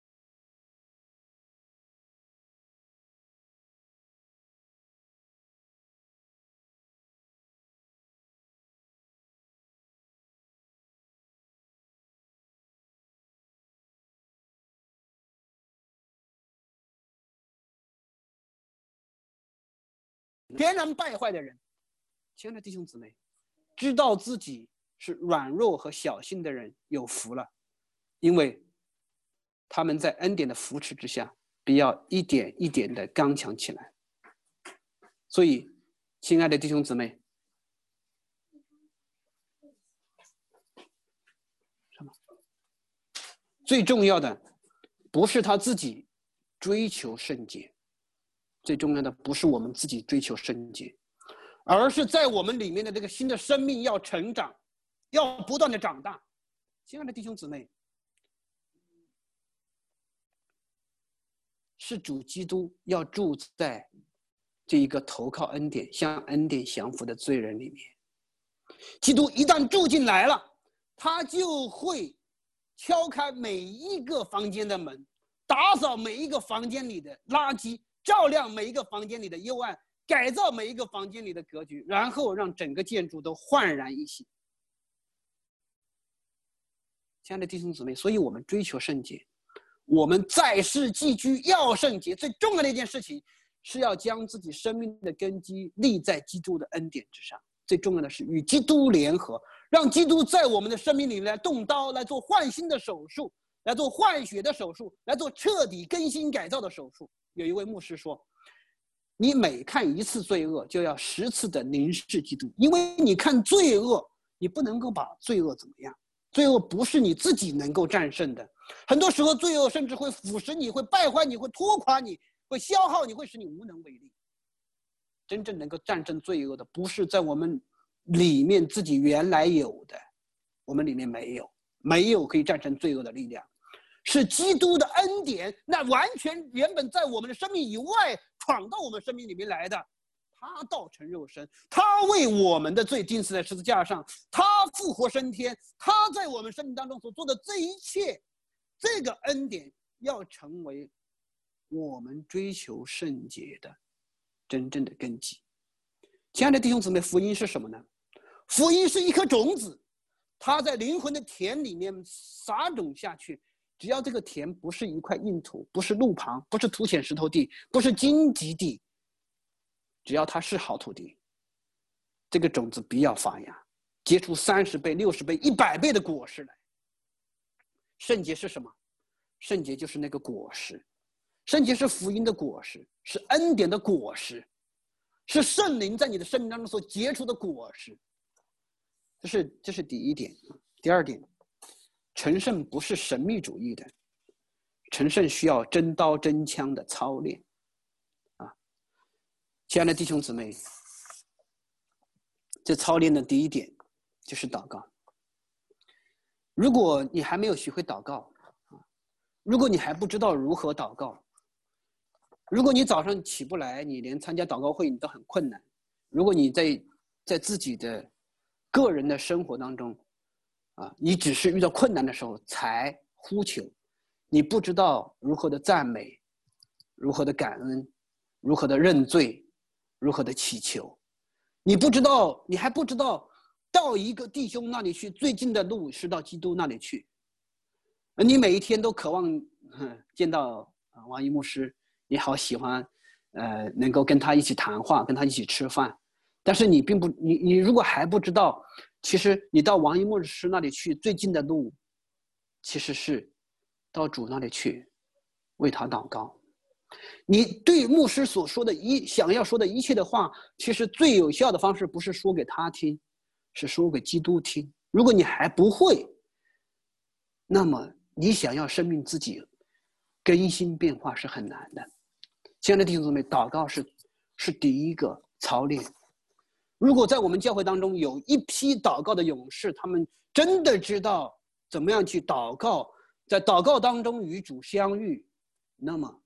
天然败坏的人。亲爱的弟兄姊妹，知道自己是软弱和小心的人有福了，因为他们在恩典的扶持之下，必要一点一点的刚强起来。所以亲爱的弟兄姊妹，什么最重要的不是他自己追求圣洁，最重要的不是我们自己追求圣洁，而是在我们里面的这个新的生命要成长，要不断的长大。亲爱的弟兄姊妹，是主基督要住在这一个投靠恩典、向恩典降服的罪人里面。基督一旦住进来了，他就会敲开每一个房间的门，打扫每一个房间里的垃圾，照亮每一个房间里的幽暗，改造每一个房间里的格局，然后让整个建筑都焕然一新。亲爱的弟兄姊妹，所以我们追求圣洁，我们在世寄居要圣洁，最重要的一件事情是要将自己生命的根基立在基督的恩典之上。最重要的是与基督联合，让基督在我们的生命里来动刀，来做换心的手术，来做换血的手术，来做彻底更新改造的手术。有一位牧师说，你每看一次罪恶，就要十次的凝视基督，因为你看罪恶，你不能够把罪恶怎么样，罪恶不是你自己能够战胜的。很多时候罪恶甚至会腐蚀你，会败坏你，会拖垮你，会消耗你，会使你无能为力。真正能够战胜罪恶的，不是在我们里面自己原来有的，我们里面没有，没有可以战胜罪恶的力量，是基督的恩典，那完全原本在我们的生命以外闯到我们生命里面来的。他道成肉身，他为我们的罪钉死在十字架上，他复活升天，他在我们生命当中所做的这一切，这个恩典要成为我们追求圣洁的真正的根基。亲爱的弟兄姊妹，福音是什么呢？福音是一颗种子，它在灵魂的田里面撒种下去，只要这个田不是一块硬土，不是路旁，不是凸显石头地，不是荆棘地，只要它是好土地，这个种子必要发芽，结出三十倍、六十倍、一百倍的果实来。圣洁是什么？圣洁就是那个果实，圣洁是福音的果实，是恩典的果实，是圣灵在你的生命当中所结出的果实。这是这是第一点。第二点，成圣不是神秘主义的， 成圣需要真刀真枪的操练啊！亲爱的弟兄姊妹，这操练的第一点就是祷告。如果你还没有学会祷告，如果你还不知道如何祷告，如果你早上起不来，你连参加祷告会你都很困难，如果你在在自己的个人的生活当中啊，你只是遇到困难的时候才呼求，你不知道如何的赞美，如何的感恩，如何的认罪，如何的祈求，你不知道，你还不知道到一个弟兄那里去，最近的路是到基督那里去。你每一天都渴望、嗯、见到王一牧师，你好喜欢呃，能够跟他一起谈话，跟他一起吃饭，但是你并不你你如果还不知道，其实你到王一牧师那里去最近的路其实是到主那里去为他祷告。你对牧师所说的一想要说的一切的话，其实最有效的方式不是说给他听，是说给基督听。如果你还不会，那么你想要生命自己更新变化是很难的。亲爱的弟兄姊妹，祷告是是第一个操练。如果在我们教会当中有一批祷告的勇士，他们真的知道怎么样去祷告，在祷告当中与主相遇，那么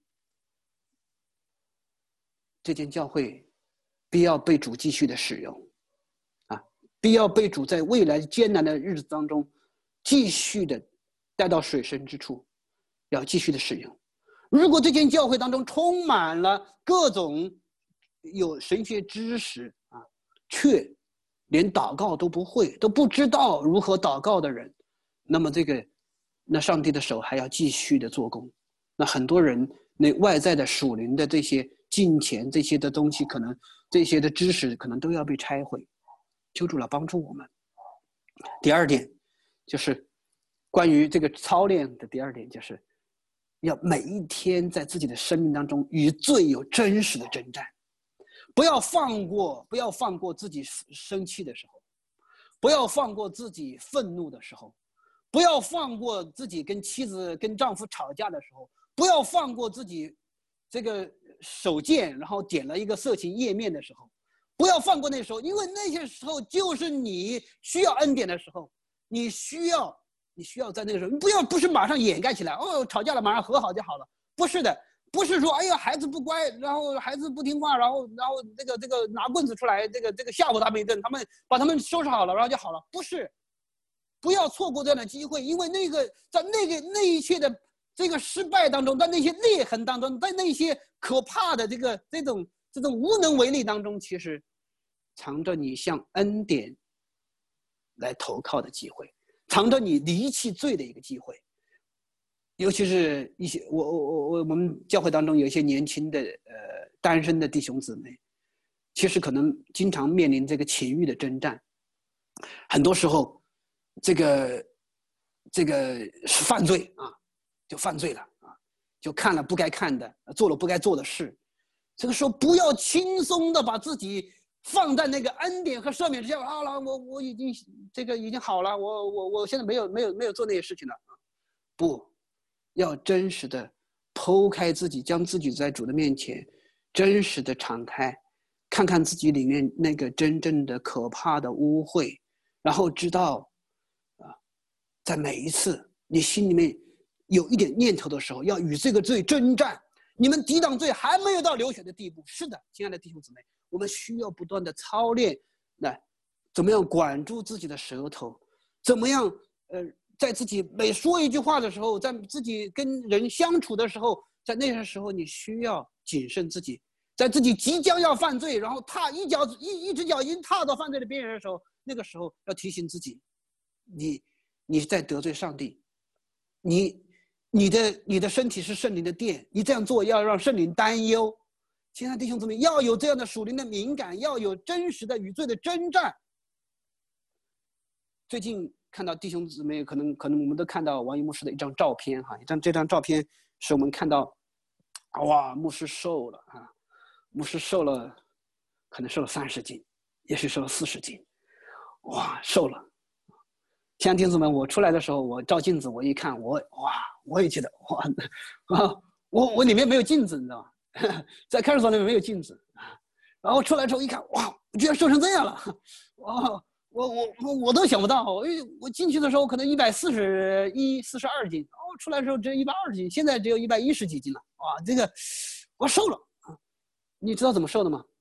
这间教会必要被主继续的使用啊，必要被主在未来艰难的日子当中继续的带到水深之处，要继续的使用。如果这间教会当中充满了各种有神学知识啊，却连祷告都不会，都不知道如何祷告的人，那么这个那上帝的手还要继续的做工。那很多人那外在的属灵的这些金钱这些的东西，可能这些的知识可能都要被拆毁。求主来帮助我们。第二点就是关于这个操练的第二点，就是要每一天在自己的生命当中与罪有真实的征战，不要放过不要放过自己生气的时候，不要放过自己愤怒的时候，不要放过自己跟妻子跟丈夫吵架的时候，不要放过自己这个手贱然后点了一个色情页面的时候，不要放过那时候，因为那些时候就是你需要恩典的时候，你需要你需要在那个时候，你不要不是马上掩盖起来，哦，吵架了马上和好就好了，不是的，不是说哎呀孩子不乖，然后孩子不听话，然后然后这个这个拿棍子出来，这个这个吓唬他们一顿，他们把他们收拾好了，然后就好了，不是，不要错过这样的机会，因为那个在那个那一切的这个失败当中，在那些裂痕当中，在那些可怕的这个这种这种无能为力当中，其实藏着你向恩典来投靠的机会，藏着你离弃罪的一个机会。尤其是一些我我我我我们教会当中有一些年轻的呃单身的弟兄姊妹，其实可能经常面临这个情欲的征战，很多时候这个这个是犯罪啊，就犯罪了啊，就看了不该看的，做了不该做的事。这个时候不要轻松的把自己放在那个恩典和赦免之下，好了，我我已经这个已经好了，我我我现在没有没有没有做那些事情了，不要真实的剖开自己，将自己在主的面前真实的敞开，看看自己里面那个真正的可怕的污秽，然后知道啊，在每一次你心里面有一点念头的时候，要与这个罪征战。你们抵挡罪还没有到流血的地步，是的，亲爱的弟兄姊妹，我们需要不断的操练，来怎么样管住自己的舌头，怎么样呃，在自己每说一句话的时候，在自己跟人相处的时候，在那些时候你需要谨慎自己，在自己即将要犯罪，然后踏一脚一一只脚已经踏到犯罪的边缘的时候，那个时候要提醒自己，你你在得罪上帝，你你的你的身体是圣灵的殿，你这样做要让圣灵担忧。亲爱的弟兄姊妹，要有这样的属灵的敏感，要有真实的与罪的征战。最近看到弟兄姊妹，可能可能我们都看到王一牧师的一张照片哈，一张这张照片使我们看到，哇，牧师瘦了啊，牧师瘦了，可能瘦了三十斤，也许瘦了四十斤，哇，瘦了。 亲爱的弟兄姊妹，我出来的时候，我照镜子，我一看，我哇，我也觉得哇啊，我我里面没有镜子，你知道吗？在看守所里面没有镜子，然后出来之后一看，哇，我居然瘦成这样了，哇！我我我我都想不到，我我进去的时候可能一百四十一、四十二斤，哦，出来的时候只有一百二十斤，现在只有一百一十几斤了，哇，这个我瘦了啊！你知道怎么瘦的吗？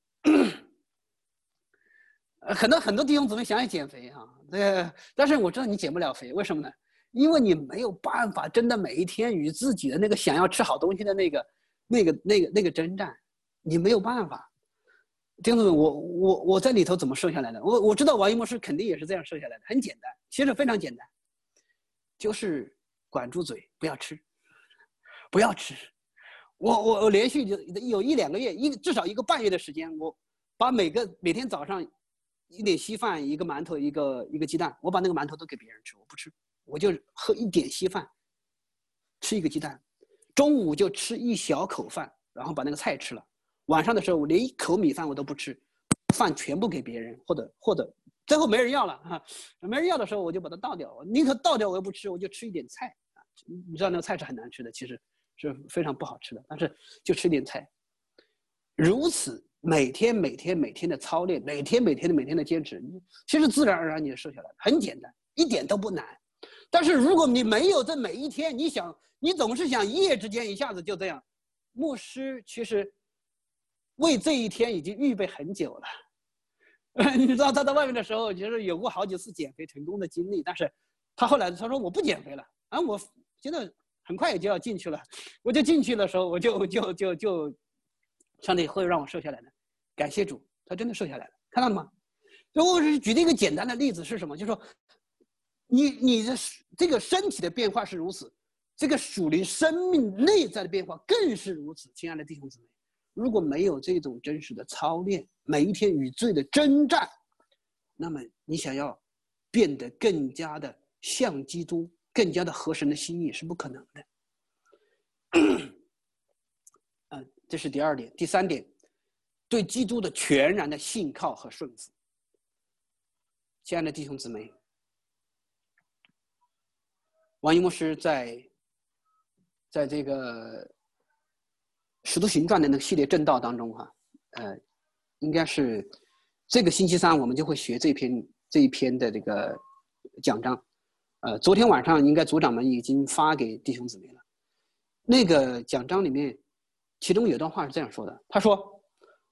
很多很多弟兄姊妹想要减肥啊，这个，但是我知道你减不了肥，为什么呢？因为你没有办法真的每一天与自己的那个想要吃好东西的那个、那个、那个、那个征战，你没有办法。弟兄姊妹，我我我在里头怎么瘦下来的？我我知道王一牧师肯定也是这样瘦下来的，很简单，其实非常简单，就是管住嘴，不要吃，不要吃。我我我连续有一两个月，一至少一个半月的时间，我把每个每天早上一点稀饭，一个馒头，一个一个鸡蛋，我把那个馒头都给别人吃，我不吃，我就喝一点稀饭，吃一个鸡蛋，中午就吃一小口饭，然后把那个菜吃了。晚上的时候，我连一口米饭我都不吃，饭全部给别人，或者或者最后没人要了哈，没人要的时候我就把它倒掉，我宁可倒掉我也不吃，我就吃一点菜啊。你知道那个菜是很难吃的，其实是非常不好吃的，但是就吃点菜。如此每天每天每天的操练，每天每天的每天的坚持，其实自然而然你就瘦下来，很简单，一点都不难。但是如果你没有这每一天，你想你总是想一夜之间一下子就这样，牧师其实为这一天已经预备很久了。你知道他在外面的时候，其实有过好几次减肥成功的经历，但是他后来他说我不减肥了啊，我现在很快也就要进去了，我就进去的时候，我就就就就，上帝会让我瘦下来的，感谢主，他真的瘦下来了，看到了吗？所以我是举了一个简单的例子是什么？就是说，你你的这个身体的变化是如此，这个属灵生命内在的变化更是如此，亲爱的弟兄姊妹。如果没有这种真实的操练，每一天与罪的征战，那么你想要变得更加的像基督，更加的合神的心意是不可能的。呃，这是第二点。第三点，对基督的全然的信靠和顺服。亲爱的弟兄姊妹，王一牧师在在这个使徒行传的那个系列正道当中哈、啊，呃，应该是这个星期三我们就会学这篇这一篇的这个讲章，呃，昨天晚上应该组长们已经发给弟兄姊妹了。那个讲章里面，其中有段话是这样说的，他说：“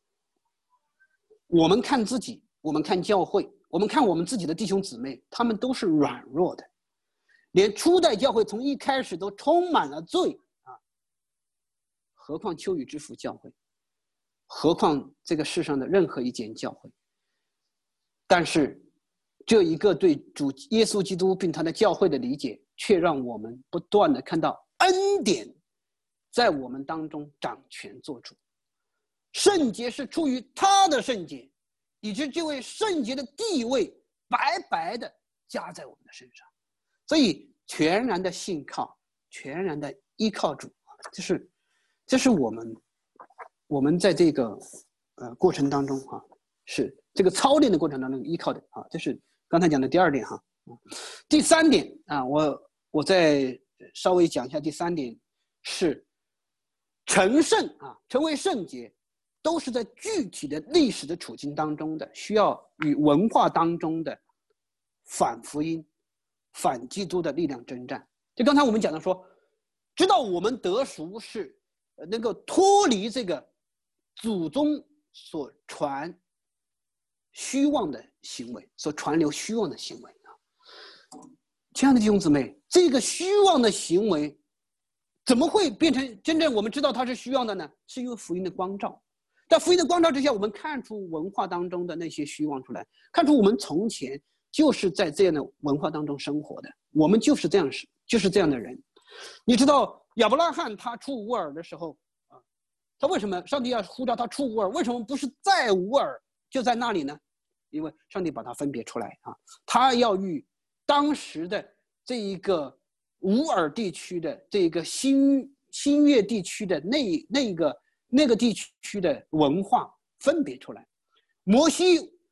我们看自己，我们看教会，我们看我们自己的弟兄姊妹，他们都是软弱的，连初代教会从一开始都充满了罪。”何况秋雨之父教会，何况这个世上的任何一间教会。但是这一个对主耶稣基督并他的教会的理解，却让我们不断的看到恩典在我们当中掌权做主。圣洁是出于他的圣洁，以致这位圣洁的地位白白的加在我们的身上。所以全然的信靠，全然的依靠主，这是这是我们我们在这个呃过程当中啊，是这个操练的过程当中依靠的啊，这是刚才讲的第二点哈。第三点啊，我我再稍微讲一下第三点，是成圣啊，成为圣洁，都是在具体的历史的处境当中的，需要与文化当中的反福音、反基督的力量征战。就刚才我们讲的说，知道我们得赎是能够脱离这个祖宗所传虚妄的行为，所传流虚妄的行为啊。亲爱的弟兄姊妹，这个虚妄的行为怎么会变成真正我们知道它是虚妄的呢？是因为福音的光照。在福音的光照之下，我们看出文化当中的那些虚妄出来，看出我们从前就是在这样的文化当中生活的，我们就是这样，就是这样的人。你知道亚伯拉罕他出乌尔的时候啊，他为什么上帝要呼召他出乌尔？为什么不是在乌尔就在那里呢？因为上帝把他分别出来啊，他要与当时的这一个乌尔地区的这个新新月地区的那那个那个地区的文化分别出来。摩西带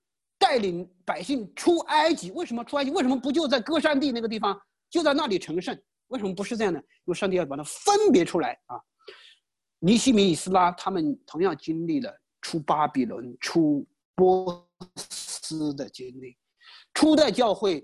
带领百姓出埃及。为什么出埃及？为什么不就在歌山地那个地方，就在那里成圣？为什么不是这样的？因为上帝要把它分别出来啊。尼希米、以斯拉他们同样经历了出巴比伦、出波斯的经历，初代教会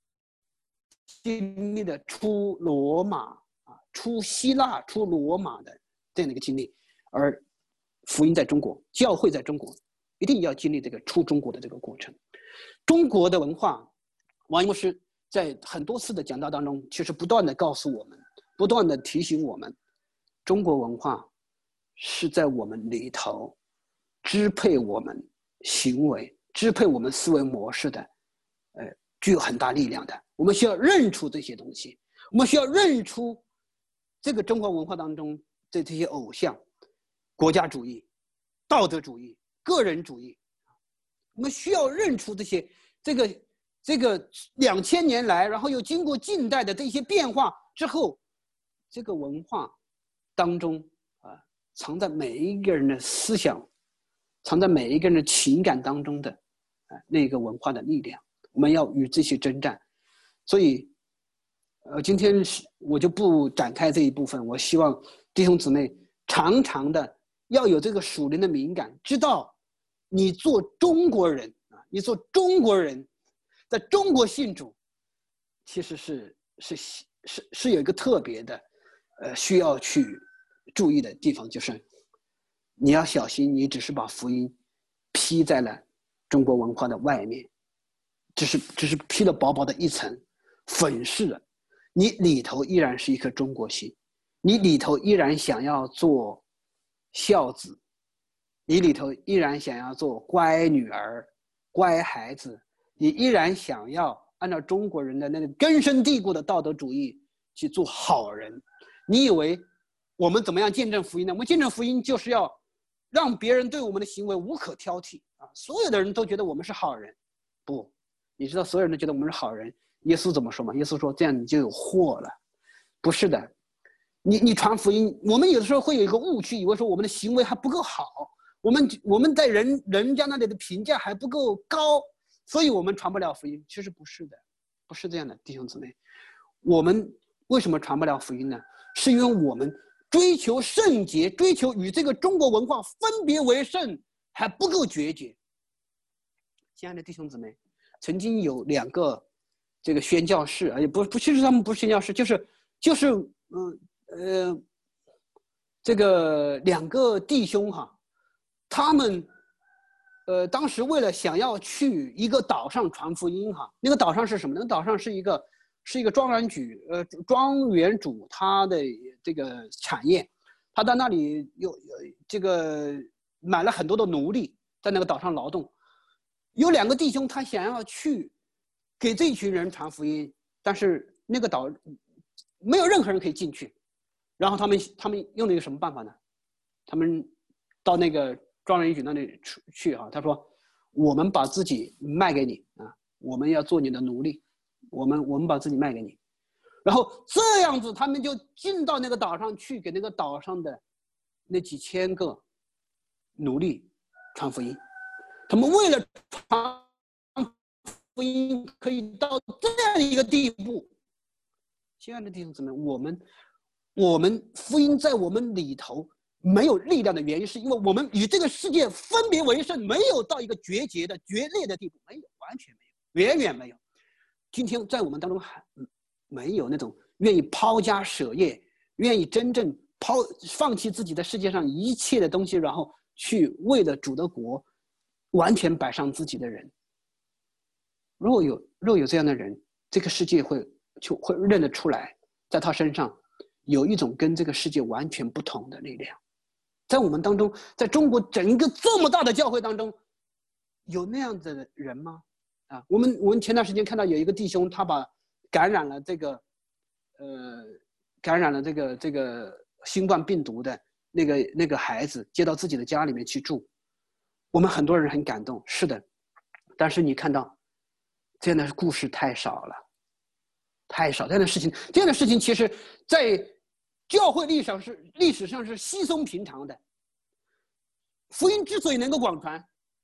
经历的出罗马啊、出希腊、出罗马的这样的一个经历，而福音在中国，教会在中国，一定要经历这个出中国的这个过程。中国的文化，王一牧师在很多次的讲道当中，其实不断的告诉我们，不断的提醒我们，中国文化是在我们里头支配我们行为、支配我们思维模式的，呃，具有很大力量的。我们需要认出这些东西，我们需要认出这个中国文化当中的这些偶像、国家主义、道德主义、个人主义。我们需要认出这些这个这个两千年来，然后又经过近代的这些变化之后，这个文化当中啊，藏在每一个人的思想，藏在每一个人的情感当中的啊那个文化的力量。我们要与这些征战。所以，呃，今天我就不展开这一部分。我希望弟兄姊妹常常的要有这个属灵的敏感，知道你做中国人啊，你做中国人，在中国信主，其实是是是是有一个特别的，呃，需要去注意的地方，就是你要小心，你只是把福音披在了中国文化的外面，只是只是披了薄薄的一层，粉饰了，你里头依然是一颗中国心，你里头依然想要做孝子，你里头依然想要做乖女儿、乖孩子，你依然想要按照中国人的那个根深蒂固的道德主义去做好人。你以为我们怎么样见证福音呢？我们见证福音就是要让别人对我们的行为无可挑剔啊！所有的人都觉得我们是好人，不，你知道所有人都觉得我们是好人。耶稣怎么说吗？耶稣说：“这样你就有祸了。”不是的，你你传福音，我们有的时候会有一个误区，以为说我们的行为还不够好，我们我们在人人家那里的评价还不够高，所以我们传不了福音。其实不是的，不是这样的，弟兄姊妹，我们为什么传不了福音呢？是因为我们追求圣洁，追求与这个中国文化分别为圣还不够决绝。亲爱的弟兄姊妹，曾经有两个这个宣教士啊，也不不，其实他们不是宣教士，就是就是嗯 呃, 呃这个两个弟兄哈，他们呃当时为了想要去一个岛上传福音哈，那个岛上是什么？那个岛上是一个是一个庄园主呃庄园主他的这个产业，他在那里有有这个买了很多的奴隶在那个岛上劳动，有两个弟兄他想要去给这群人传福音，但是那个岛没有任何人可以进去，然后他们他们用了一个什么办法呢？他们到那个庄园主那里去啊，他说：“我们把自己卖给你啊，我们要做你的奴隶，我们我们把自己卖给你。”然后这样子，他们就进到那个岛上去，给那个岛上的那几千个奴隶传福音。他们为了传福音可以到这样一个地步，亲爱的弟兄姊妹，我们我们福音在我们里头没有力量的原因，是因为我们与这个世界分别为圣，没有到一个决绝的决裂的地步，没有，完全没有，远远没有。今天在我们当中还没有那种愿意抛家舍业，愿意真正抛放弃自己在世界上一切的东西，然后去为了主的国完全摆上自己的人。若有若有这样的人，这个世界会就会认得出来，在他身上有一种跟这个世界完全不同的力量。在我们当中，在中国整个这么大的教会当中，有那样的人吗？啊，我们我们前段时间看到有一个弟兄，他把感染了这个，呃，感染了这个这个新冠病毒的那个那个孩子接到自己的家里面去住，我们很多人很感动，是的，但是你看到这样的故事太少了，太少，这样的事情，这样的事情其实在教会历史上是历史上是稀松平常的。福音之所以能够广传，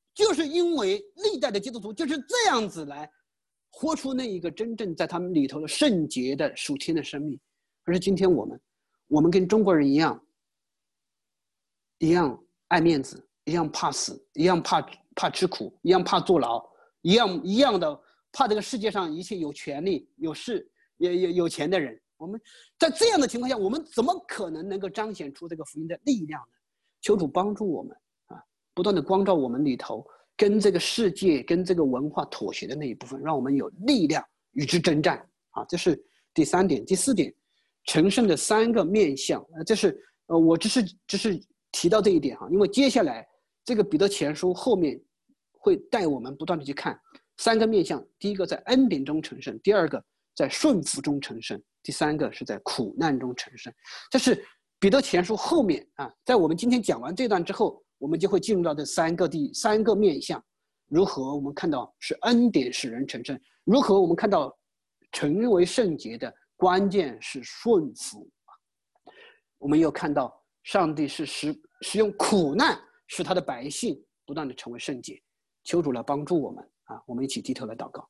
就是因为历代的基督徒就是这样子来活出那一个真正在他们里头的圣洁的属天的生命。可是今天我们，我们跟中国人一样，一样爱面子，一样怕死，一样怕怕吃苦，一样怕坐牢，一样一样的怕这个世界上一切有权利、有势、有有有钱的人。我们在这样的情况下，我们怎么可能能够彰显出这个福音的力量呢？求主帮助我们啊，不断的光照我们里头跟这个世界、跟这个文化妥协的那一部分，让我们有力量与之征战啊。这是第三点。第四点，成圣的三个面向，呃，这是呃，我只是只是提到这一点哈，因为接下来这个彼得前书后面会带我们不断的去看三个面向。第一个在恩典中成圣，第二个在顺服中成圣，第三个是在苦难中成圣。这是彼得前书后面啊，在我们今天讲完这段之后，我们就会进入到这三个第三个面向。如何我们看到是恩典使人成圣，如何我们看到成为圣洁的关键是顺服。我们又看到上帝是使使用苦难使他的百姓不断的成为圣洁。求主来帮助我们啊！我们一起低头来祷告。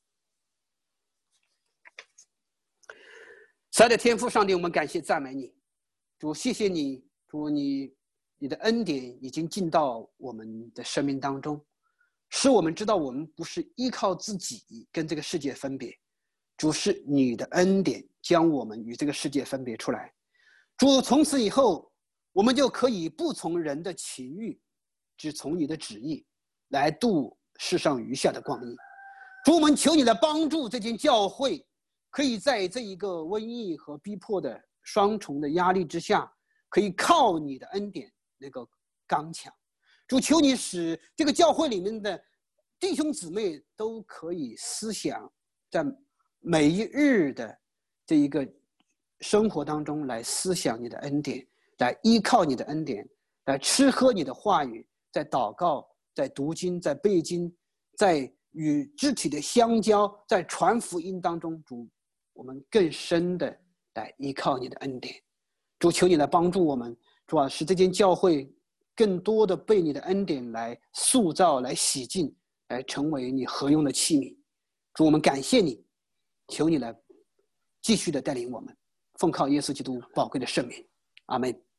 慈爱的天父上帝，我们感谢赞美你，主，谢谢你，主，你你的恩典已经进到我们的生命当中，使我们知道我们不是依靠自己跟这个世界分别，主，是你的恩典将我们与这个世界分别出来。主，从此以后我们就可以不从人的情欲，只从你的旨意来度世上余下的光阴。主，我们求你来帮助这间教会，可以在这一个瘟疫和逼迫的双重的压力之下，可以靠你的恩典能够刚强。主，求你使这个教会里面的弟兄姊妹都可以思想，在每一日的这一个生活当中来思想你的恩典，来依靠你的恩典，来吃喝你的话语，在祷告，在读经，在背经，在与肢体的相交，在传福音当中，主，我们更深的来依靠你的恩典。主，求你来帮助我们，主啊，使这间教会更多的被你的恩典来塑造，来洗净，来成为你合用的器皿。主，我们感谢你，求你来继续的带领我们，奉靠耶稣基督宝贵的圣名，阿们。